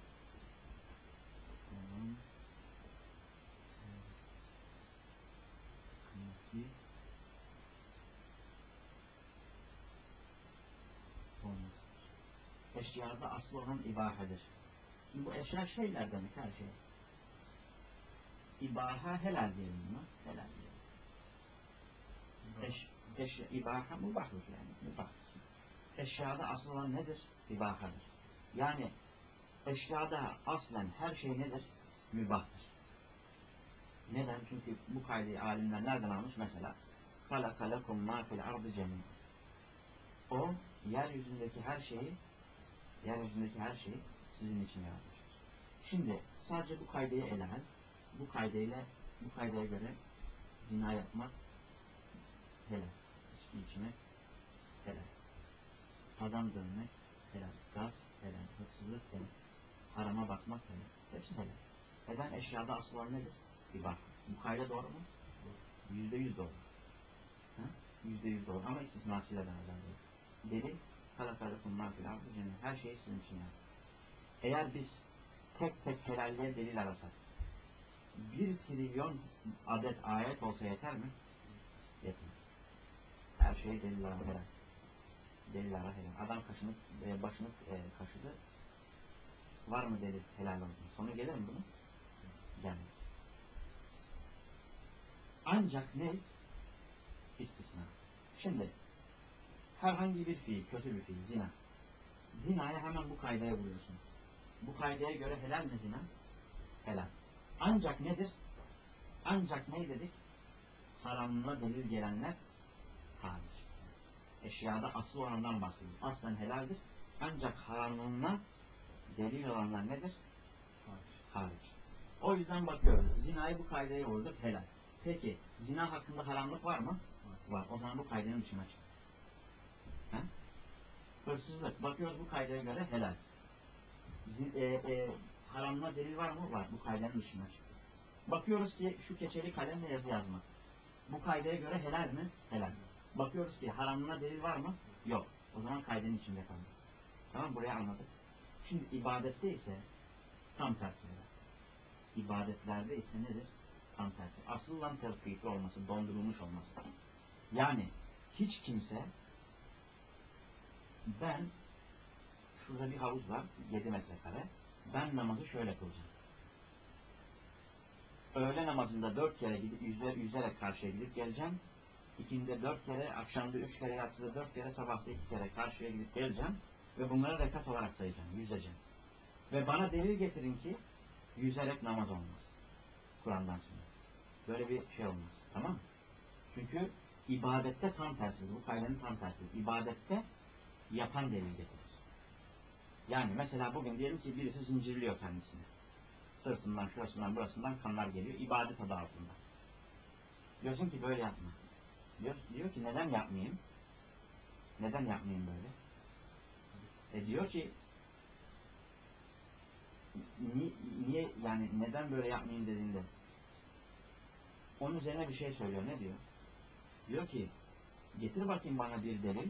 Speaker 1: olan sevgi olmaz. Eşyada asıl olan ibahadır. Şimdi bu eşya şeyler demek, her şey. İbaha helal diyelim buna. Helal diyelim. Eş, eşya, ibaha mubahdır yani. Mubahdır. Eşyada asıl olan nedir? İbahadır. Yani eşyada aslen her şey nedir? Mübahtır. Neden? Çünkü bu kaydı alimler nereden almış? Mesela خَلَقَ لَكُمْ مَا فِي الْعَرْضِ جَمِيعًا. O yeryüzündeki her şeyi yeryüzündeki her şeyi sizin için yaratmıştır. Şimdi sadece bu kaydeyi ele al. Bu kaydıyla bu kaydaya göre zina yapmak helal. İçki içmek helal. Adam dönmek helal. Gaz helal. Hırsızlık helal. Harama bakmak helal. Hepsi helal. Neden? Eşyada asıl olan nedir? Bir bak. Bu kayda doğru mu? Yüzde yüz doğru. Ha? Yüzde yüz doğru. Ama istisnasıyla beraber doğru. Delil halakalıkum mafil ardı cennet. Her şey sizin için yani. Eğer biz tek tek helalliğe delil arasak bir trilyon adet ayet olsa yeter mi? Yetmez. Her şeyi delil ara helal. Delil ara helal. Adam kaşını, e, başını e, kaşıdı. Var mı delil helal olsun? Sonu gelir mi bunun? Gelmez. Ancak ne? İstisna. Şimdi herhangi bir fiil, kötü bir fiil, zina. Zinaya hemen bu kaydaya vuruyorsun. Bu kaydaya göre helal mi zina? Helal. Ancak nedir? Ancak ne dedik? Haramına delil gelenler hariç. Eşyada aslı olandan bahsediyor. Aslen helaldir. Ancak haramına delil olanlar nedir? Hariç. O yüzden bakıyoruz. Zinayı bu kaydaya vurduk, helal. Peki, zina hakkında haramlık var mı? Var. O zaman bu kaydenin dışına çık. He? Hırsızlık. Bakıyoruz bu kaydaya göre helal. Zin, e, e, haramına delil var mı? Var. Bu kaydenin dışına çık. Bakıyoruz ki şu keçeli kalemle yazı yazmak. Bu kaydaya göre helal mi? Helal. Bakıyoruz ki haramına delil var mı? Yok. O zaman kaydenin içinde kaldı. Tamam, buraya anladık. Şimdi ibadette ise tam tersi. İbadetlerde ise nedir? Tam tersi. Asıllan tevkifli olması, dondurulmuş olması. Yani hiç kimse ben şurada bir havuz var, yedi metrekare. Ben namazı şöyle kılacağım. Öğle namazında dört kere gidip yüzer, yüzerek karşıya gidip geleceğim. İkindi dört kere, akşamda üç kere, yatsıda dört kere, sabahta iki kere karşıya gidip geleceğim. Ve bunları rekat olarak sayacağım, yüzeceğim. Ve bana delil getirin ki yüzerek namaz olmaz. Kur'an'dan sonra. Böyle bir şey olmaz. Tamam mı? Çünkü ibadette tam tersidir. Bu kaydenin tam tersidir. İbadette yapan delil getirir. Yani mesela bugün diyelim ki birisi zincirliyor kendisini. Sırtından, şurasından, burasından kanlar geliyor. İbadet adı altında. Diyorsun ki böyle yapma. Diyor, diyor ki neden yapmayayım? Neden yapmayayım böyle? E diyor ki ni, niye yani neden böyle yapmayayım dediğinde onun üzerine bir şey söylüyor. Ne diyor? Diyor ki getir bakayım bana bir delil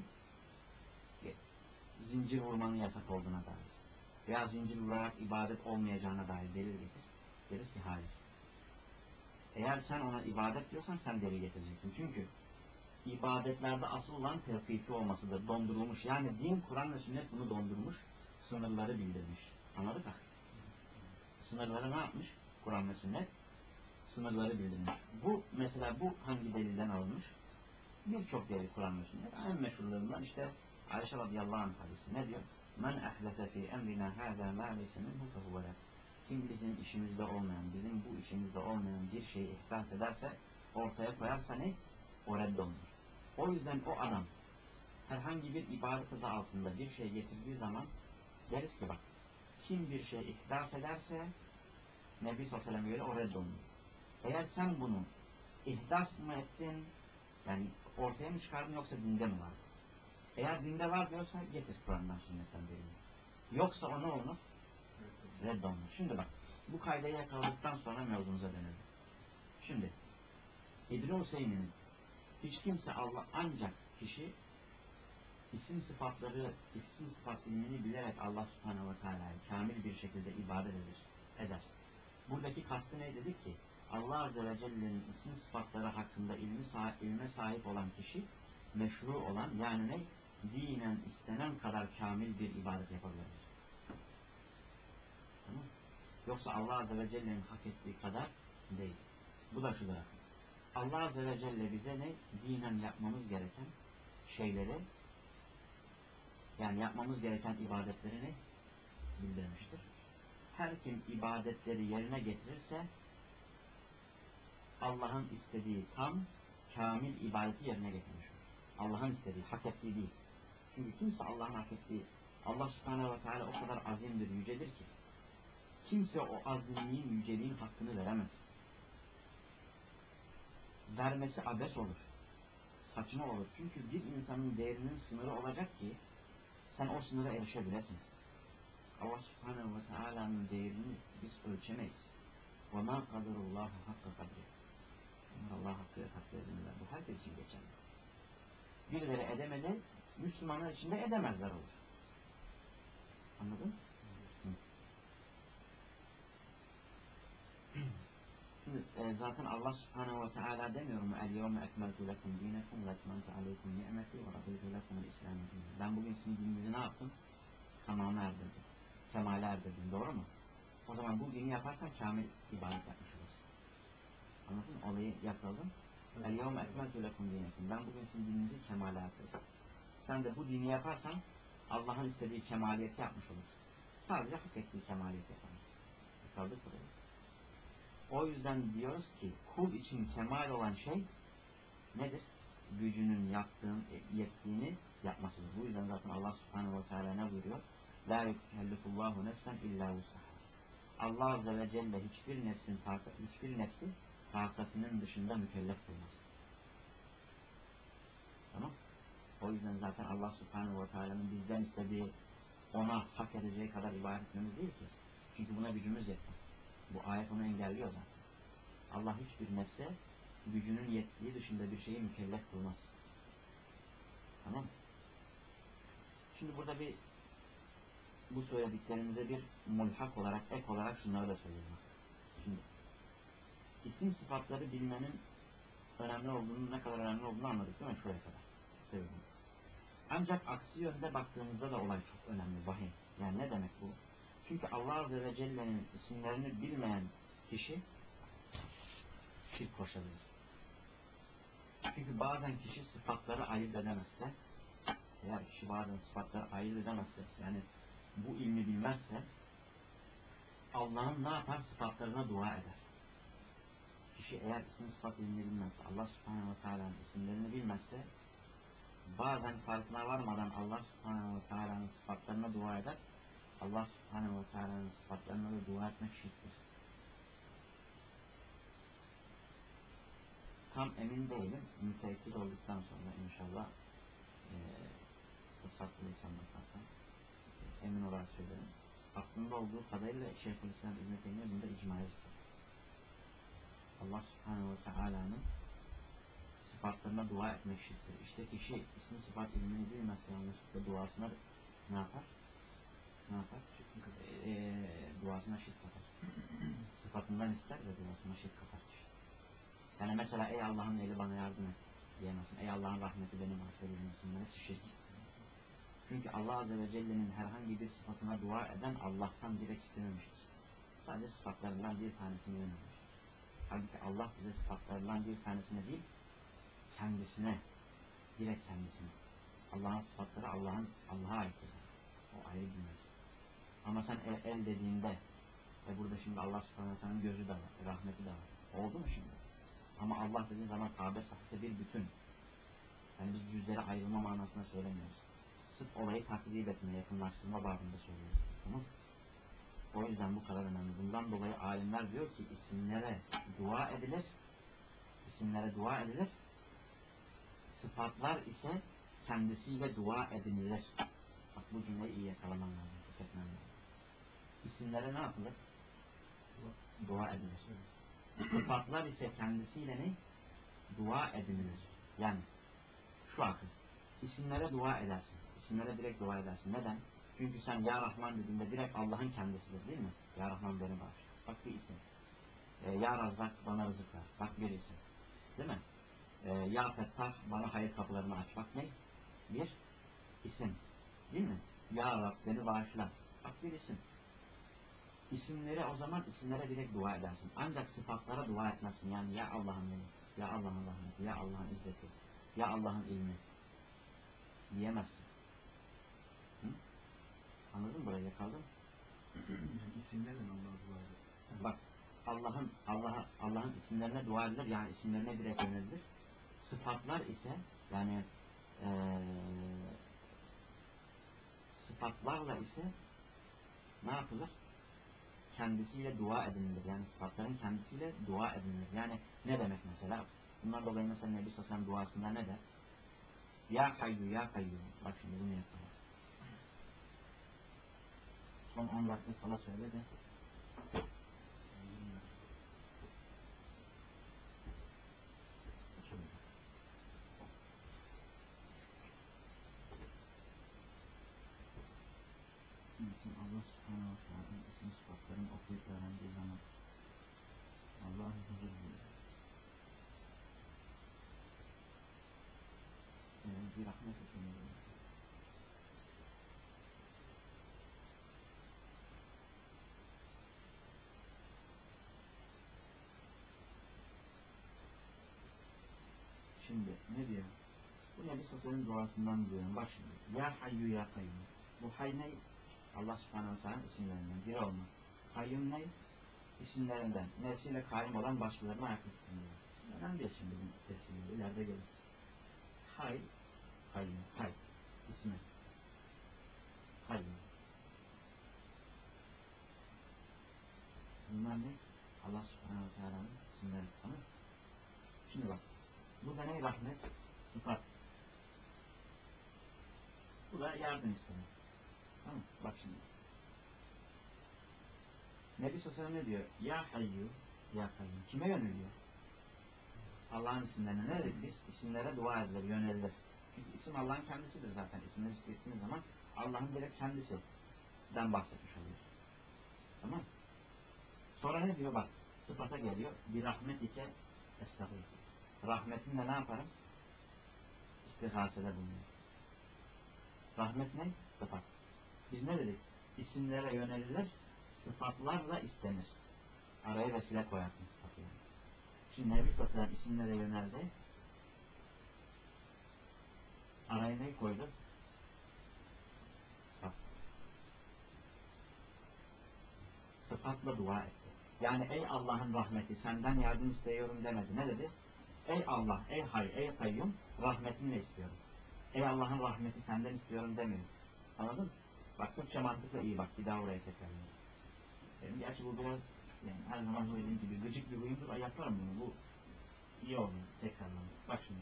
Speaker 1: zincir vurmanın yasak olduğuna dair. Veya zincir vurarak ibadet olmayacağına dair delil getir. Deriz ki hayır. Eğer sen ona ibadet diyorsan sen delil getireceksin. Çünkü ibadetlerde asıl olan tevkifi olmasıdır. Dondurulmuş. Yani din, Kur'an ve sünnet bunu dondurmuş. Sınırları bildirmiş. Anladık mı? Sınırları ne yapmış? Kur'an ve sünnet sınırları bildirmiş. Bu mesela bu hangi delilden alınmış? Birçok delil Kur'an ve sünnet. En meşhurlarından işte Ayşe radıyallahu anh hadisi. Ne diyor? Men ehlese fi emrina hâzâ mâ leyse minhu fehuvelek. Kim bizim işimizde olmayan, bizim bu işimizde olmayan bir şeyi ihdas ederse, ortaya koyarsa ne? O reddolunur. O yüzden o adam herhangi bir ibadet adı altında bir şey getirdiği zaman deriz ki bak, kim bir şey ihdas ederse Nebi sallallahu aleyhi ve sellem göre o reddolunur. Eğer sen bunu ihdas mı ettin, yani ortaya mı çıkardın yoksa dinde mi var? Eğer dinde var diyorsa getir Kur'an'dan sünnetten delil. Yoksa o ne olur? Reddolunur. Şimdi bak, bu kaydayı yakaladıktan sonra mevzumuza dönelim. Şimdi İbn-i Hüseyin'in hiç kimse Allah ancak kişi isim sıfatları, isim sıfat ilmini bilerek Allah subhanehu ve teala'ya kamil bir şekilde ibadet eder. eder. Buradaki kastı ne dedik ki? Allah Azze ve Celle'nin isim sıfatları hakkında ilmi sahip, ilme sahip olan kişi meşru olan yani ne? Dinen istenen kadar kamil bir ibadet yapabilir. Tamam. Yoksa Allah Azze ve Celle'nin hak ettiği kadar değil. Bu da şudur. Allah Azze ve Celle bize ne? Dinen yapmamız gereken şeyleri, yani yapmamız gereken ibadetleri ne? Bildirmiştir. Her kim ibadetleri yerine getirirse Allah'ın istediği tam, kamil ibadeti yerine getirmiş. Allah'ın istediği, hak ettiği değil. Çünkü kimse Allah'ın hak ettiği, Allah subhanehu ve teala o kadar azimdir, yücedir ki kimse o azimliğin, yüceliğin hakkını veremez. Vermesi abes olur. Saçma olur. Çünkü bir insanın değerinin sınırı olacak ki sen o sınıra erişebilesin. Allah subhanehu ve teala'nın değerini biz ölçemeyiz. وَمَا قَدَرُ اللّٰهَ حَقَّ قَدْرِ. Allah hakkı takdir edilirler. Bu herkes için geçerli. Birileri edemedi, Müslümanlar için de edemezler olur. Anladın? Hı. Şimdi e, e, zaten Allah subhanehu ve teala demiyor mu? El-yevme ekmeltu lekum dinekum ve etmentu aleykum ni'meti ve raditu lekum el-İslam'ı dinen. Ben bugün sizin dininizi ne yaptım? Tamamı erdirdim. Kemale erdirdim. Doğru mu? O zaman bu dini yaparsan kamil ibadet yapmış olursun. Anladın mı? Olayı yakaladım. El-yevme ekmeltu lekum dinekum. Ben bugün sizin dininizi kemale erdirdim. Sen de bu dini yaparsan Allah'ın istediği kemaliyeti yapmış olursun. Sadece hak ettiği kemaliyeti yapamaz. Kaldık buraya. O yüzden diyoruz ki kul için kemal olan şey nedir? Gücünün yaptığın, yettiğini yapmasıdır. Bu yüzden zaten Allah subhanehu ve teala ne buyuruyor? La yukellifullahu nefsen illa vus'aha. Allah azze ve celle hiçbir nefsin hiçbir nefsi takatının dışında mükellef kılmaz. Tamam? O yüzden zaten Allah subhanehu ve teala'nın bizden istediği ona hak edeceği kadar ibadet etmemiz değil ki. Çünkü buna gücümüz yetmez. Bu ayet onu engelliyor zaten. Allah hiçbir nefse gücünün yettiği dışında bir şeyi mükellef kılmaz. Tamam mı? Şimdi burada bir bu söylediklerimize bir mulhak olarak, ek olarak şunları da söyleyeyim. Şimdi isim sıfatları bilmenin önemli olduğunu, ne kadar önemli olduğunu anladık değil mi? Şuraya kadar. Söyleyeyim. Ancak aksi yönde baktığımızda da olay çok önemli, vahim. Yani ne demek bu? Çünkü Allah Azze ve Celle'nin isimlerini bilmeyen kişi şirk koşabilir. Çünkü bazen kişi sıfatları ayırt edemezse, eğer kişi bazen sıfatları ayırt edemezse, yani bu ilmi bilmezse, Allah'ın ne yapar? Sıfatlarına dua eder. Kişi eğer isim sıfat ilmini bilmezse, Allah Subhanahu ve Teala'nın isimlerini bilmezse, bazen farkına varmadan Allah Subhanahu ve Teala'nın sıfatlarına dua eder. Allah Subhanahu ve Teala'nın sıfatlarına da dua etmek şirktir. Tam emin değilim. Müteessir olduktan sonra inşallah e, fırsat bulursam bakarsan e, emin olarak söylerim. Aklımda olduğu kadarıyla Şeyhülislam İbn-i Teymiye bunda icmaya ister. Allah Subhanahu ve Teala'nın sıfatlarına dua etmek şirktir. İşte kişi isim sıfat ilmini bilmezse yanlışlıkla duasına ne yapar? Ne yapar? E, e, duasına şirk kapar. Sıfatından ister ve duasına şirk kapar. Yani mesela ey Allah'ın eli bana yardım et diyemezsin. Ey Allah'ın rahmeti benim affedilmesin. Hepsi şirk. Çünkü Allah Azze ve Celle'nin herhangi bir sıfatına dua eden Allah'tan direkt istememiştir. Sadece sıfatlarından bir tanesini yönelmiş. Halbuki Allah bize sıfatlarından bir tanesine değil, kendisine, direkt kendisine. Allah'ın sıfatları Allah'ın Allah'a aittir. O ayrı bilmez. Ama sen el, el dediğinde e burada şimdi Allah subhanahu teala'nın gözü de var, rahmeti de var. Oldu mu şimdi? Ama Allah dediğin zaman tabir sahte bir bütün. Yani biz yüzlere ayrılma manasına söylemiyoruz. Sırf olayı taklid etme, yakınlaştırma babında söylüyoruz. Tamam. O yüzden bu kadar önemli. Bundan dolayı alimler diyor ki isimlere dua edilir. İsimlere dua edilir. Sıfatlar ise kendisiyle dua edinilir. Bak bu cümleyi iyi yakalaman lazım. Tüketmen lazım. İsimlere ne yapılır? Dua edilir. Sıfatlar ise kendisiyle ne? Dua edinilir. Yani şu akıl. İsimlere dua edersin. İsimlere direkt dua edersin. Neden? Çünkü sen Ya Rahman dediğinde direkt Allah'ın kendisidir değil mi? Ya Rahman beni bağışla. Bak bir isim. Ee, ya Razzak bana rızık ver. Bak bir isim. Değil mi? Ee, ya Fettah bana hayır kapılarını aç. Bak ne? Bir isim. Değil mi? Ya Rab beni bağışla. Bak bir isim. İsimlere o zaman isimlere direkt dua edersin. Ancak sıfatlara dua etmezsin. Yani ya Allah'ın ilmi, ya Allah'ın rahmeti, ya Allah'ın izzeti, ya Allah'ın ilmi diyemezsin. Hı? Anladın mı buraya yakaldın?
Speaker 2: Yani isimlerle Allah'a dua eder.
Speaker 1: Bak Allah'ın Allah'a Allah'ın isimlerine dua edilir. Yani isimlerine direkt yönelilir. Sıfatlar ise yani ee, sıfatlarla ise ne yapılır? Kendisiyle dua edinilir. Yani sıfatların kendisiyle dua edinilir. Yani ne demek mesela? Bundan dolayı mesela Nebi Sosyal duasında ne der? Ya Hayyu Ya Kayyum. Bak şimdi bunu yapalım. Son on dakika kala söyle de. Şimdi Allah subhanahu wa ta'ala isim sıfatlarını okuyup öğrendiği zaman Allah'ın huzur buyuruyor. bir rahmet hükmünü. Şimdi ne diyor? Bu Nebi Sassal'ın duasından diyorum. Bak şimdi. Ya hayyu ya kayyum. Bu hay ne? Allah subhanahu wa ta'ala isimlerinden biri olmak. Kayyum ne? İsimlerinden. Nefsiyle kayyum olan başkalarına ayakta tutunuyor. Önemli değil şimdi bunun tefsiri. İleride gelir. Hay, kayyum, hay. İsmi. Kayyum. Bunlar ne? Allah subhanahu wa ta'ala'nın isimleri. Tamam. Şimdi bak. Burada ne? Rahmet, sıfat. Bu da yardım istemek. Tamam. Bak şimdi. Nebi Sallallahu ne diyor? Ya hayyu, ya kayyum. Kime yöneliyor? Allah'ın isimlerine ne dedik biz? İsimlere dua edilir, yönelilir. Çünkü isim Allah'ın kendisidir zaten. İsimleri zikrettiğiniz zaman Allah'ın direkt kendisinden bahsetmiş oluyor. Tamam. Sonra ne diyor? Bak, sıfata geliyor. Bir rahmet ike estağfurullah. Rahmetinle ne yaparım? İstihasede bulunuyor. Rahmet ne? Sıfat. Biz ne dedik? İsimlere yönelilir, sıfatlarla istenir. Araya vesile koyarsın sıfatı yani. Şimdi Nebi Sallallahu isimlere yöneldi. Araya ne koydu? Sıfat. Sıfatla dua etti. Yani ey Allah'ın rahmeti senden yardım istiyorum demedi. Ne dedi? Ey Allah, ey hay, ey kayyum rahmetinle istiyorum. Ey Allah'ın rahmeti senden istiyorum demiyor. Anladın mı? Bak Türkçe mantıkla iyi bak. Bir daha oraya tekrarlayalım. Benim gerçi bu biraz yani her zaman söylediğim gibi gıcık bir huyumdur. Ay yaparım bunu. Bu iyi oldu. Tekrarlayalım. Bak şimdi.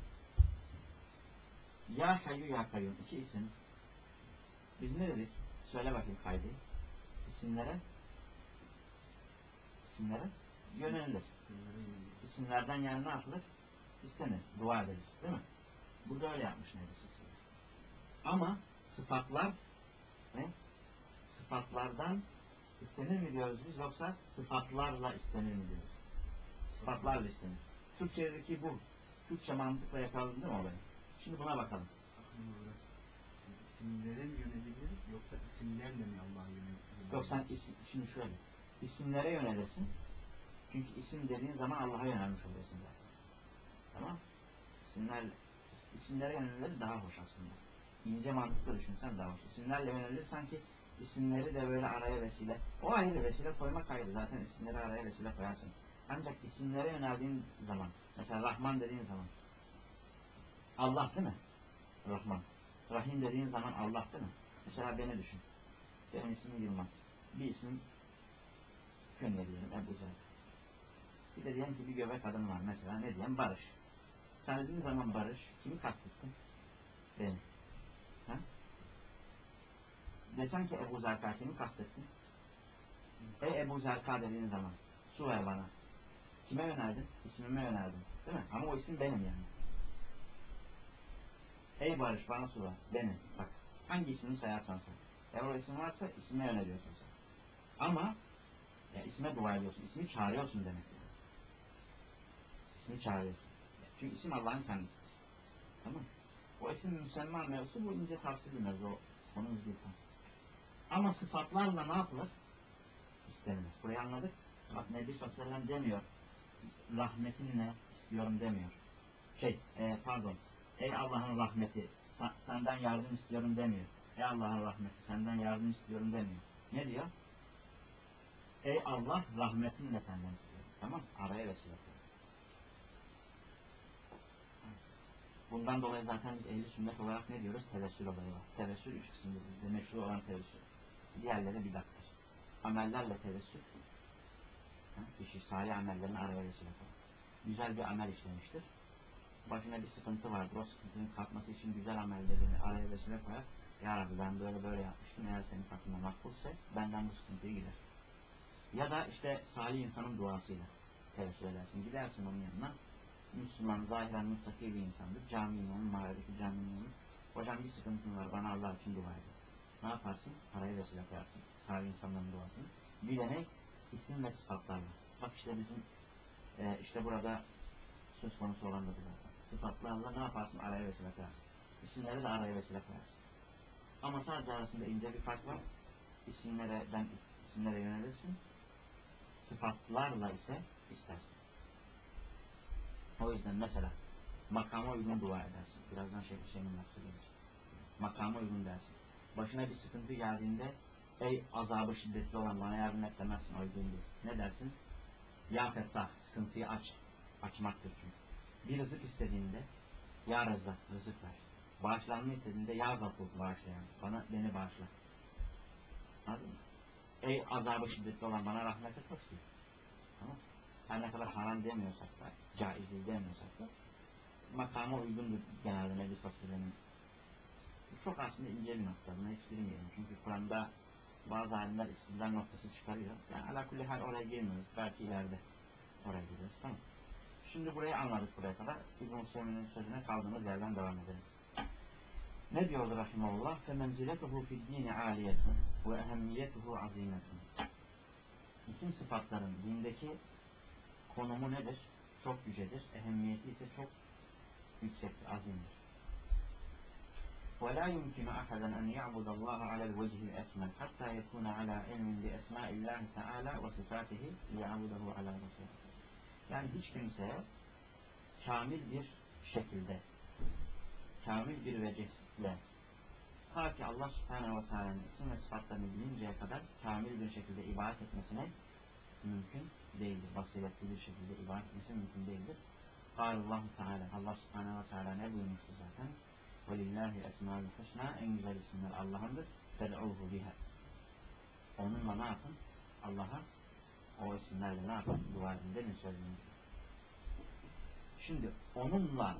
Speaker 1: Ya hayyu ya kayyum. İki isim. Biz ne dedik? Söyle bakayım kaydı. İsimlere isimlere yönelilir. İsimlerden yani ne yapılır? İstenir. Dua edilir. Değil mi? Burada öyle yapmış Nebi. Ama sıfatlar ne? Sıfatlardan istenir mi diyoruz biz yoksa sıfatlarla istenir mi diyoruz? Sıfatlarla istenir. Türkçedeki bu. Türkçe mantıkla yakaladın değil mi olayı? Şimdi buna bakalım.
Speaker 2: İsimlere mi yönelilir yoksa isimlerle mi Allah'a yönelilir?
Speaker 1: Yok sen isim, şimdi şöyle. İsimlere yönelirsin. Çünkü isim dediğin zaman Allah'a yönelmiş oluyorsun zaten. Tamam? İsimlerle. İsimlere yönelilir daha hoş aslında. İnce mantıklı düşünsen daha hoş. İsimlerle yönelilir sanki isimleri de böyle araya vesile. O ayrı vesile koymak ayrı. Zaten isimleri araya vesile koyarsın. Ancak isimlere yöneldiğin zaman mesela Rahman dediğin zaman Allah değil mi? Rahman. Rahim dediğin zaman Allah değil mi? Mesela beni düşün. Benim ismim Yılmaz. Bir isim Künye diyelim Ebu Zer. Bir de diyelim ki bir göbek kadın var mesela ne diyelim Barış. Sen dediğin zaman Barış kimi kastettin? Beni. Ha? Desen ki Ebu Zerka kimi kastettin? Ey Ebu Zerka dediğin zaman su ver bana. Kime yöneldin? İsmime yöneldin. Değil mi? Ama o isim benim yani. Ey Barış bana su ver. Benim. Bak. Hangi ismini sayarsan sen. Eğer o isim varsa isme yöneliyorsun sen. Ama ya, isme dua ediyorsun. İsmi çağırıyorsun demek. Yani. İsmi çağırıyorsun. Çünkü isim Allah'ın kendisi. Tamam. O isim müsemma mevzusu bu ince tavsiye bir mevzu. Onun değil. Ama sıfatlarla ne yapılır? İstenilir. Burayı anladık. Bak Nebi sallallahu aleyhi ve sellem demiyor. Rahmetinle istiyorum demiyor. Şey e, pardon. Ey Allah'ın rahmeti senden yardım istiyorum demiyor. Ey Allah'ın rahmeti senden yardım istiyorum demiyor. Ne diyor? Ey Allah rahmetinle senden istiyorum. Tamam. Araya vesile koyuyor. Bundan dolayı zaten biz ehli sünnet olarak ne diyoruz? Tevessül olayı var. Tevessül üç kısımdır. Bizde meşru olan tevessül. Diğerleri bidattır. Amellerle tevessül. Kişi salih amellerini araya vesile koyuyor. Güzel bir amel işlemiştir. Başına bir sıkıntı vardır. O sıkıntının kalkması için güzel amellerini araya vesile koyar. Ya Rabbi ben böyle böyle yapmıştım. Eğer senin katında makbulse benden bu sıkıntıyı gider. Ya da işte salih insanın duasıyla tevessül edersin. Gidersin onun yanına. Müslüman, zahiren muttaki bir insandır. Cami imamı, mahalledeki cami imamı. Hocam bir sıkıntın var. Bana Allah için dua edin. Ne yaparsın? Araya vesile koyarsın. Salih insanların duasını. Bir de ne? İsim ve sıfatlarla. Bak işte bizim e, işte burada söz konusu olan da bu zaten. Sıfatlarla ne yaparsın? Araya vesile koyarsın. İsimleri de araya vesile koyarsın. Ama sadece arasında ince bir fark var. İsimlerden isimlere yönelirsin. Sıfatlarla ise istersin. O yüzden mesela makama uygun dua edersin. Birazdan şey bir şeyin nasıl gelir. Makama uygun dersin. Başına bir sıkıntı geldiğinde ey azabı şiddetli olan bana yardım et demezsin. O yüzden değil. Ne dersin? Ya Fettah, sıkıntıyı aç. Açmaktır çünkü. Bir rızık istediğinde ya Rezzak, rızık ver. Bağışlanma istediğinde ya Gafur, bağışlayan. Bana, beni bağışla. Anladın mı? Ey azabı şiddetli olan bana rahmet et olsun. Tamam. Her ne kadar haram demiyorsak da, caiz değil demiyorsak da makama uygundur genelde meclis fasulyenin. Çok aslında ince bir nokta. Buna hiç girmeyelim. Çünkü Kur'an'da bazı alimler istidlal noktası çıkarıyor. Yani ala kulli hal oraya girmiyoruz. Belki ileride oraya giriyoruz. Tamam. Şimdi burayı anladık buraya kadar. İbn-i Hüseyin'in sözüne kaldığımız yerden devam edelim. Ne diyordu rahimahullah? فَمَنْزِلَتُهُ فِي الدِّينِ عَالِيَةٌ وَاَهَمِّيَتُهُ عَظِيمَةٌ. İsim sıfatların dindeki konumu nedir? Çok yücedir. Ehemmiyeti ise çok yüksektir, azimdir. وَلَا يُمْكِنُ أَحَدًا أَنْ يَعْبُدَ اللّٰهَ عَلَى الْوَجْهِ الْأَكْمَلِ حَتَّى يَكُونَ عَلَى عِلْمٍ بِأَسْمَاءِ اللّٰهِ تَعَالَى وَصِفَاتِهِ لِيَعْبُدَهُ عَلَى بَصِيرَةٍ. Yani hiç kimseye kamil bir şekilde, kamil bir vecihle, ta ki Allah Subhanahu ve Teala'nın isim ve sıfatlarını bilinceye kadar kamil bir şekilde ibadet etmesine mümkün değildir. Basiretli bir şekilde ibadet etmesi mümkün değildir. Allahu Teala, Allah Subhanahu ve Teala ne buyurmuştu zaten? Velillahi esmaül husna, en güzel isimler Allah'ındır. Ted'uhu biha. Onunla ne yapın? Allah'a o isimlerle ne yapın? Dua edin demin söylediğiniz. Şimdi onunla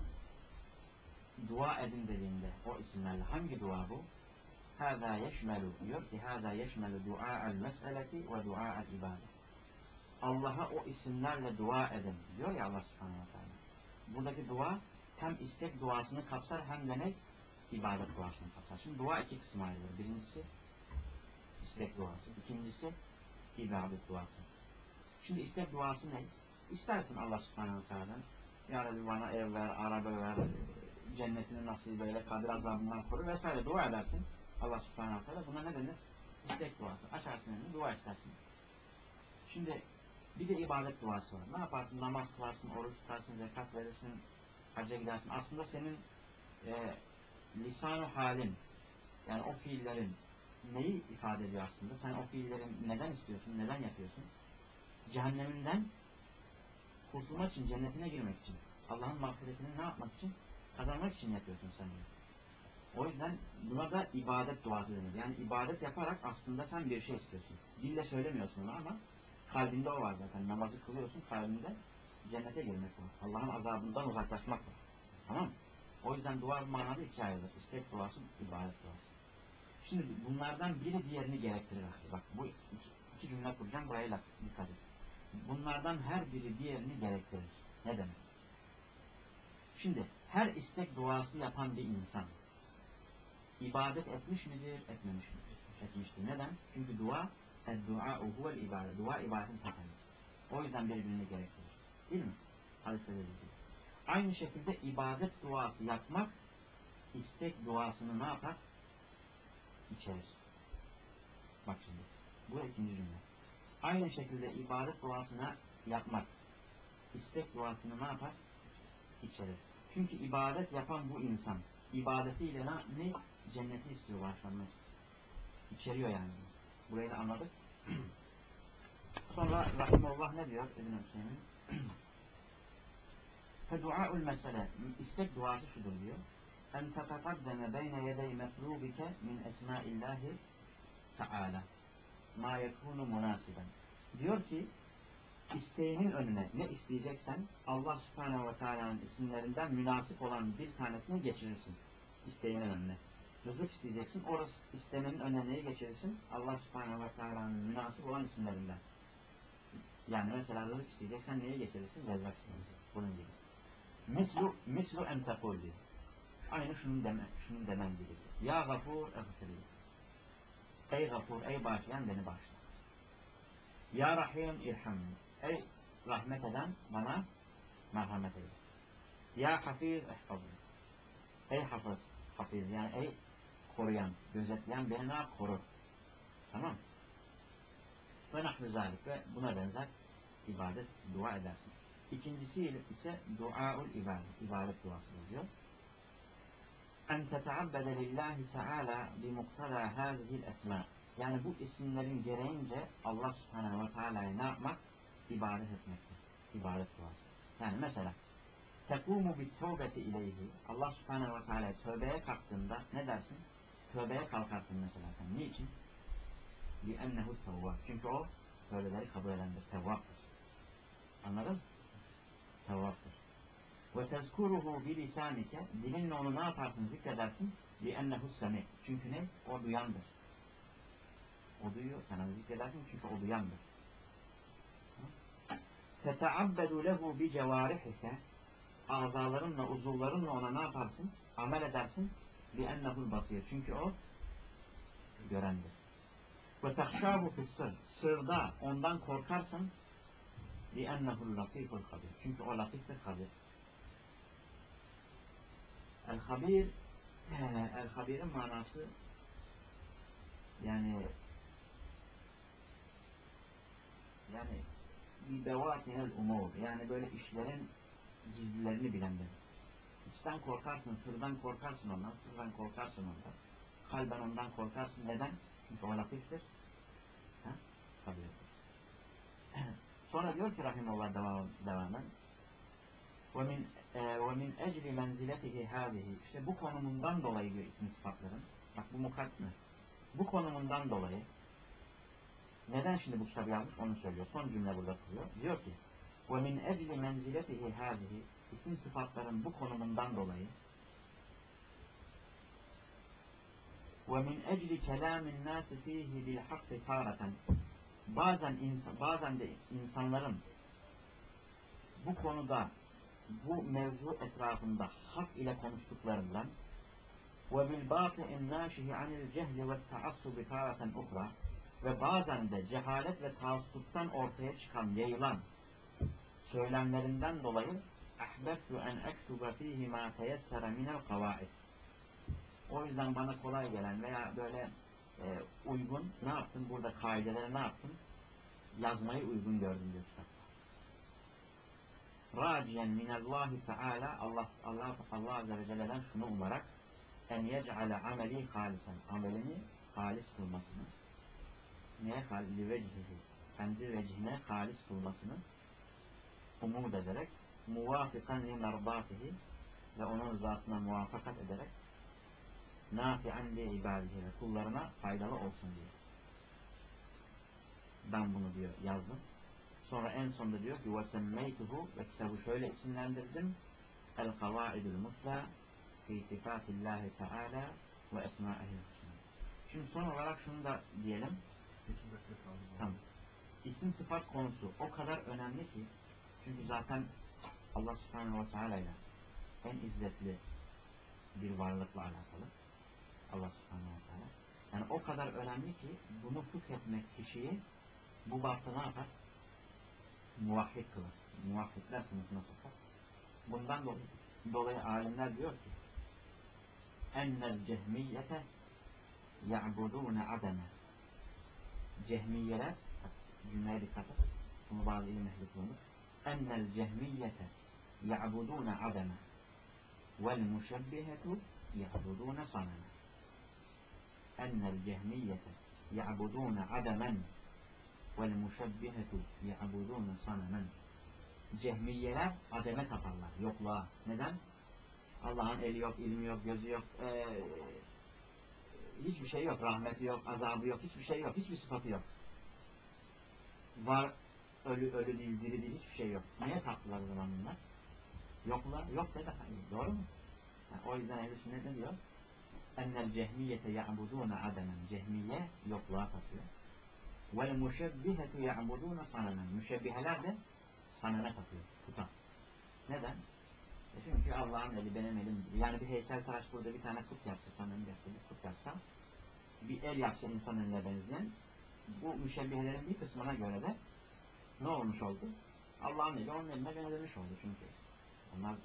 Speaker 1: dua edin dediğinde o isimlerle hangi dua bu? Hâzâ yeşmelu diyor ki hâzâ yeşmelu dua'al mes'eleti ve dua'al ibadet. Allah'a o isimlerle dua edin diyor ya Allah Subhanahu ve Teala. Buradaki dua hem istek duasını kapsar hem de ne? İbadet duasını kapsar. Şimdi dua iki kısma ayrılır. Birincisi istek duası. İkincisi ibadet duası. Şimdi istek duası ne? İstersin Allah Subhanahu ve Teala'dan ya Rabbi bana ev ver, araba ver, cennetini nasip eyle, kabir azabından koru vesaire dua edersin. Allah Subhanahu ve Teala buna ne denir? İstek duası. Açarsın elini, dua istersin. Şimdi bir de ibadet duası var. Ne yaparsın? Namaz kılarsın, oruç tutarsın, zekat verirsin, hacca gidersin. Aslında senin e, lisan-ı halin, yani o fiillerin neyi ifade ediyor aslında? Sen o fiilleri neden istiyorsun, neden yapıyorsun? Cehenneminden kurtulmak için, cennetine girmek için, Allah'ın mağfiretini ne yapmak için? Kazanmak için yapıyorsun sen bunu. O yüzden buna da ibadet duası denir. Yani ibadet yaparak aslında sen bir şey istiyorsun. Dille söylemiyorsun onu ama kalbinde o var zaten. Namazı kılıyorsun, kalbinde cennete girmek var. Allah'ın azabından uzaklaşmak var. Tamam mı? O yüzden dua manada iki ayrılır. İstek duası, ibadet duası. Şimdi bunlardan biri diğerini gerektirir. Bak bu iki, iki cümle kuracağım. Buraya dikkat et. Bunlardan her biri diğerini gerektirir. Ne demek? Şimdi her istek duası yapan bir insan ibadet etmiş midir, etmemiş midir? Etmiştir. Neden? Çünkü dua dua huvel ibadet. Dua ibadetin ta kendisi. O yüzden birbirini gerektirir. Değil mi? Hadiste dediği gibi. Aynı şekilde ibadet duası yapmak istek duasını ne yapar? İçerir. Bak şimdi. Bu ikinci cümle. Aynı şekilde ibadet duasını yapmak istek duasını ne yapar? İçerir. Çünkü ibadet yapan bu insan ibadetiyle ne? ne? Cenneti istiyor, başlanmak. İçeriyor yani. Burayı da anladık. Sonra Rahimullah ne diyor İbn-i Hüseyin? Fedu'a'ul mesele, istek duası şudur diyor. En tetekaddeme beyne yedey metlubike min esmaillahi teala ma yekunu münasiben. Diyor ki isteğinin önüne ne isteyeceksen Allah Subhanahu ve Teala'nın isimlerinden münasip olan bir tanesini geçirirsin. İsteğinin önüne. Rızık isteyeceksin, orası istemenin önüne neyi geçirirsin? Allah Subhanahu ve Teala'nın münasip olan isimlerinden. Yani mesela rızık isteyeceksen neyi geçirirsin? Rezzak isteyeceksin. Bunun gibi. Mislu, mislu en tekul diyor. Aynı şunu, deme, şunu demen gibi. Ya gafur eğfirli. Ey gafur, ey bağışlayan beni bağışla. Ya rahim irhamni. Ey rahmet eden bana merhamet eyle. Ya hafiz ehfazli. Ey hafız, hafiz. Yani ey koruyan, gözetleyen beni ne yap? Koru. Tamam. Ve nahvu zalik ve buna benzer ibadet, dua edersin. İkincisi ise duaul ibadet, ibadet duası diyor. En teteabbede lillahi teala bimuktada hâzihil esmâ. Yani bu isimlerin gereğince Allah subhanehu ve teala'ya ne yapmak? İbadet etmektir. İbadet duası. Yani mesela tekumu bit tevbeti ileyhi. Allah subhanehu ve teala tövbeye kalktığında ne dersin? Tövbeye kalkarsın mesela sen. Niçin? لِأَنَّهُ tevvâb. Çünkü o tövbeleri kabul edendir. Tevvaptır. Anladın mı? Tevvaptır. Ve tezkuruhu bilisanike. Dilinle onu ne yaparsın? Zikredersin. لِأَنَّهُ semi. Çünkü ne? O duyandır. O duyuyor. Sen onu zikredersin çünkü o duyandır. تَتَعَبَّدُ لَهُ بِجَوَارِحِكَ. Azalarınla, uzuvlarınla ona ne yaparsın? Amel edersin. لِأَنَّهُ basir. Çünkü o görendir. Ve tehşâhu fissır. Sırda ondan korkarsın. لِأَنَّهُ latiful habir. Çünkü o latiftir, habir. El-habir, el-habirin manası yani yani bibevatinel umur. Yani böyle işlerin gizlilerini bilendir. İçten korkarsın, sırdan korkarsın ondan, sırdan korkarsın ondan. Kalben ondan korkarsın. Neden? Çünkü o latiftir. Ha? Habirdir. Sonra diyor ki rahimullah devam, devamen وَمِنْ وَمِنْ اَجْلِ مَنْزِلَتِهِ هَذِهِ. İşte bu konumundan dolayı diyor isim sıfatların. Bak bu mukaddime. Bu konumundan dolayı neden şimdi bu kitabı yazmış onu söylüyor. Son cümle burada kuruyor. Diyor ki وَمِنْ اَجْلِ مَنْزِلَتِهِ هَذِهِ. İsim sıfatların bu konumundan dolayı وَمِنْ اَجْلِ كَلَامِ النَّاسِ ف۪يهِ بِالْحَقِّ تَارَةً. Bazen, insan, bazen de insanların bu konuda bu mevzu etrafında hak ile konuştuklarından وَبِالْبَاطِئِ النَّاشِهِ عَنِ الْجَهْلِ وَالتَّعَصُّبِ تَارَةً اُخْرَى. Ve bazen de cehalet ve taassuptan ortaya çıkan, yayılan söylemlerinden dolayı اَحْبَبْتُ اَنْ اَكْتُبَ ف۪يهِ مَا تَيَسَّرَ مِنَ الْقَوَائِدِ. O yüzden bana kolay gelen veya böyle e, uygun ne yaptım? Burada kaidelere ne yaptım? Yazmayı uygun gördüm diyor kitapta. Raciyen minallahi teala. Allah Allah Allah azze ve celle'den şunu umarak en yec'ale ameli halisen. Amelini halis kılmasını. Neye halis? Vecihi. Kendi vecihine halis kılmasını umut ederek muvafikan li merdatihi ve onun rızasına muvaffakat ederek nafi'an li ibadihi ve kullarına faydalı olsun diye. Ben bunu diyor yazdım. Sonra en sonunda diyor ki وَسَمَّيْتُهُ ve kitabı şöyle isimlendirdim. El-Kavaidul Musla fi sifatillahi teala ve esma'ihil husna. Şimdi son olarak şunu da diyelim. Tamam. İsim sıfat konusu o kadar önemli ki çünkü zaten Allah subhanahu ve teala ile en izzetli bir varlıkla alakalı. Allah subhanahu ve teala. Yani o kadar önemli ki bunu fıkhetmek kişiyi bu bapta ne yapar? Muvahhid kılır. Muvahhidler sınıfına sokar. Bundan dolayı, dolayı alimler diyor ki ennel cehmiyete ya'budûne ademe. Cehmiyeler, cümleye dikkat et. Bunu bazı ilim ehli kullanır. Ennel cehmiyete ya'budûne ademe vel muşebbihetu ya'budûne saneme. Ennel cehmiyete ya'budûne ademen vel muşebbihetu ya'budûne sanemen. Cehmiyeler ademe taparlar, yokluğa. Neden? Allah'ın eli yok, ilmi yok, gözü yok, ee, hiçbir şey yok, rahmeti yok, azabı yok, hiçbir şey yok, hiçbir sıfatı yok. Var, ölü, ölü değil, diri değil, hiçbir şey yok. Niye taptılar o zaman bunlar? Yoklar, yok dedi, hayır, doğru mu? Yani o yüzden ehl-i sünnet ne diyor? Ennel cehmiyete ya'budûne ademen. Cehmiye yokluğa tapıyor. Vel muşebbihetu ya'budûne sanemen. Müşebbiheler de sanene tapıyor, tutan. Neden? E çünkü Allah'ın eli benim elim gibi. Yani bir heykeltıraş burada bir tane put yapsa, sanırım yapsa, bir put yapsa, bir el yapsa insan eline benzeyen, bu müşebbihelerin bir kısmına göre de ne olmuş oldu? Allah'ın eli onun eline benzemiş oldu çünkü. Onlar diyor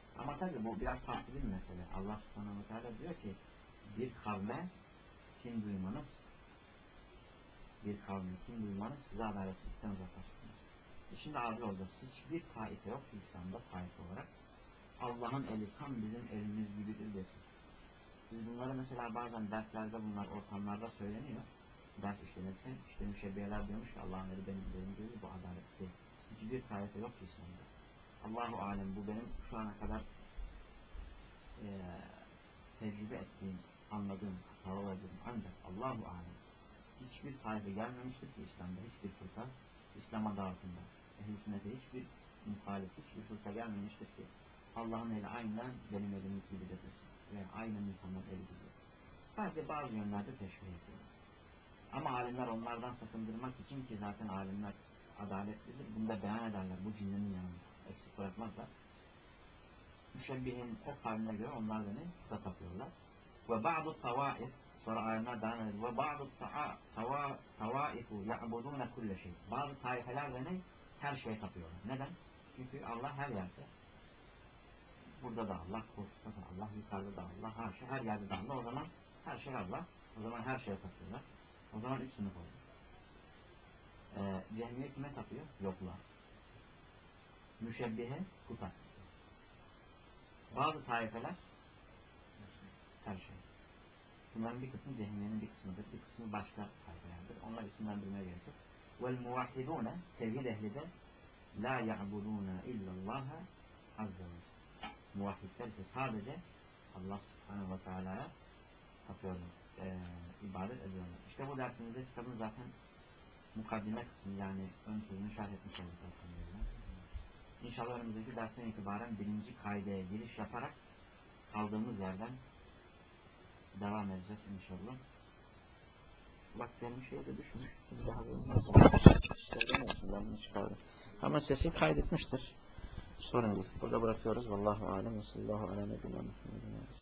Speaker 1: Ama tabi bu biraz farklı bir mesele. Allah subhanahu ve teala diyor ki bir kavme kim duymanız bir kavme kim duymanız size adaletsizlikten uzaklaştırır. E şimdi abi olacak. Hiçbir taife yok ki İslam'da taife olarak Allah'ın eli tam bizim elimiz gibidir desin. Biz bunları mesela bazen derslerde bunlar ortamlarda söyleniyor. Ders işlenirken işte müşebbiyeler diyormuş ki Allah'ın eli benim elim gibi bu adaletli. Hiçbir taife yok ki İslam'da. Allahu alem bu benim şu ana kadar e, tecrübe ettiğim, anladığım, hatalı olduğum ancak Allahu alem hiçbir taife gelmemiştir ki İslam'da hiçbir fırka İslam adı altında. Ehl-i sünnete hiçbir muhalif, hiçbir fırka gelmemiştir ki Allah'ın eli aynen benim elim gibi dedir. Ve aynen insanlar eli gibi. Sadece bazı yönlerde teşbih ediyor. Ama alimler onlardan sakındırmak için ki zaten alimler adaletlidir. Bunu da beyan ederler. Bu cinlerin yanında. Eksik bırakmazlar. Müşebbihin o kavmine göre onlar da ne? Kuta tapıyorlar. Ve ba'du tavaif sonra alimler devam ediyor. Ve ba'du tavaifu ya'budûne kulle şey. Bazı taifeler de ne? Her şeye tapıyorlar. Neden? Çünkü Allah her yerde. Burada da Allah, korkuda da Allah, yukarıda da Allah, her şey, her yerde de Allah. O zaman her şey Allah. O zaman her şeye tapıyorlar. O zaman üç sınıf oluyor. Ee, Cehmiye kime tapıyor? Yoklar. Müşebbihe kutar. Bazı taifeler her şey. Bunların bir kısmı Cehmiye'nin bir kısmıdır. Bir kısmı başka taifelerdir. Onlar isimlendirmeye gerek yok. Vel muvahhidûne tevhid ehli de la ya'budûne illallâhe azze ve muvahhidler ise sadece Allah subhanahu ve teala'ya tapıyorlar. E, ibadet ediyorlar. İşte bu dersimizde kitabın zaten mukaddime kısmı yani ön sözünü şerh etmiş olduk zaten. İnşallah önümüzdeki dersten itibaren birinci kaideye giriş yaparak kaldığımız yerden devam edeceğiz inşallah. Bak benim şey de düşmüş. Ama sesi kaydetmiştir. Sorun değil. Burada bırakıyoruz. Vallahu alem ve sallallahu ala nebiyyina Muhammedin.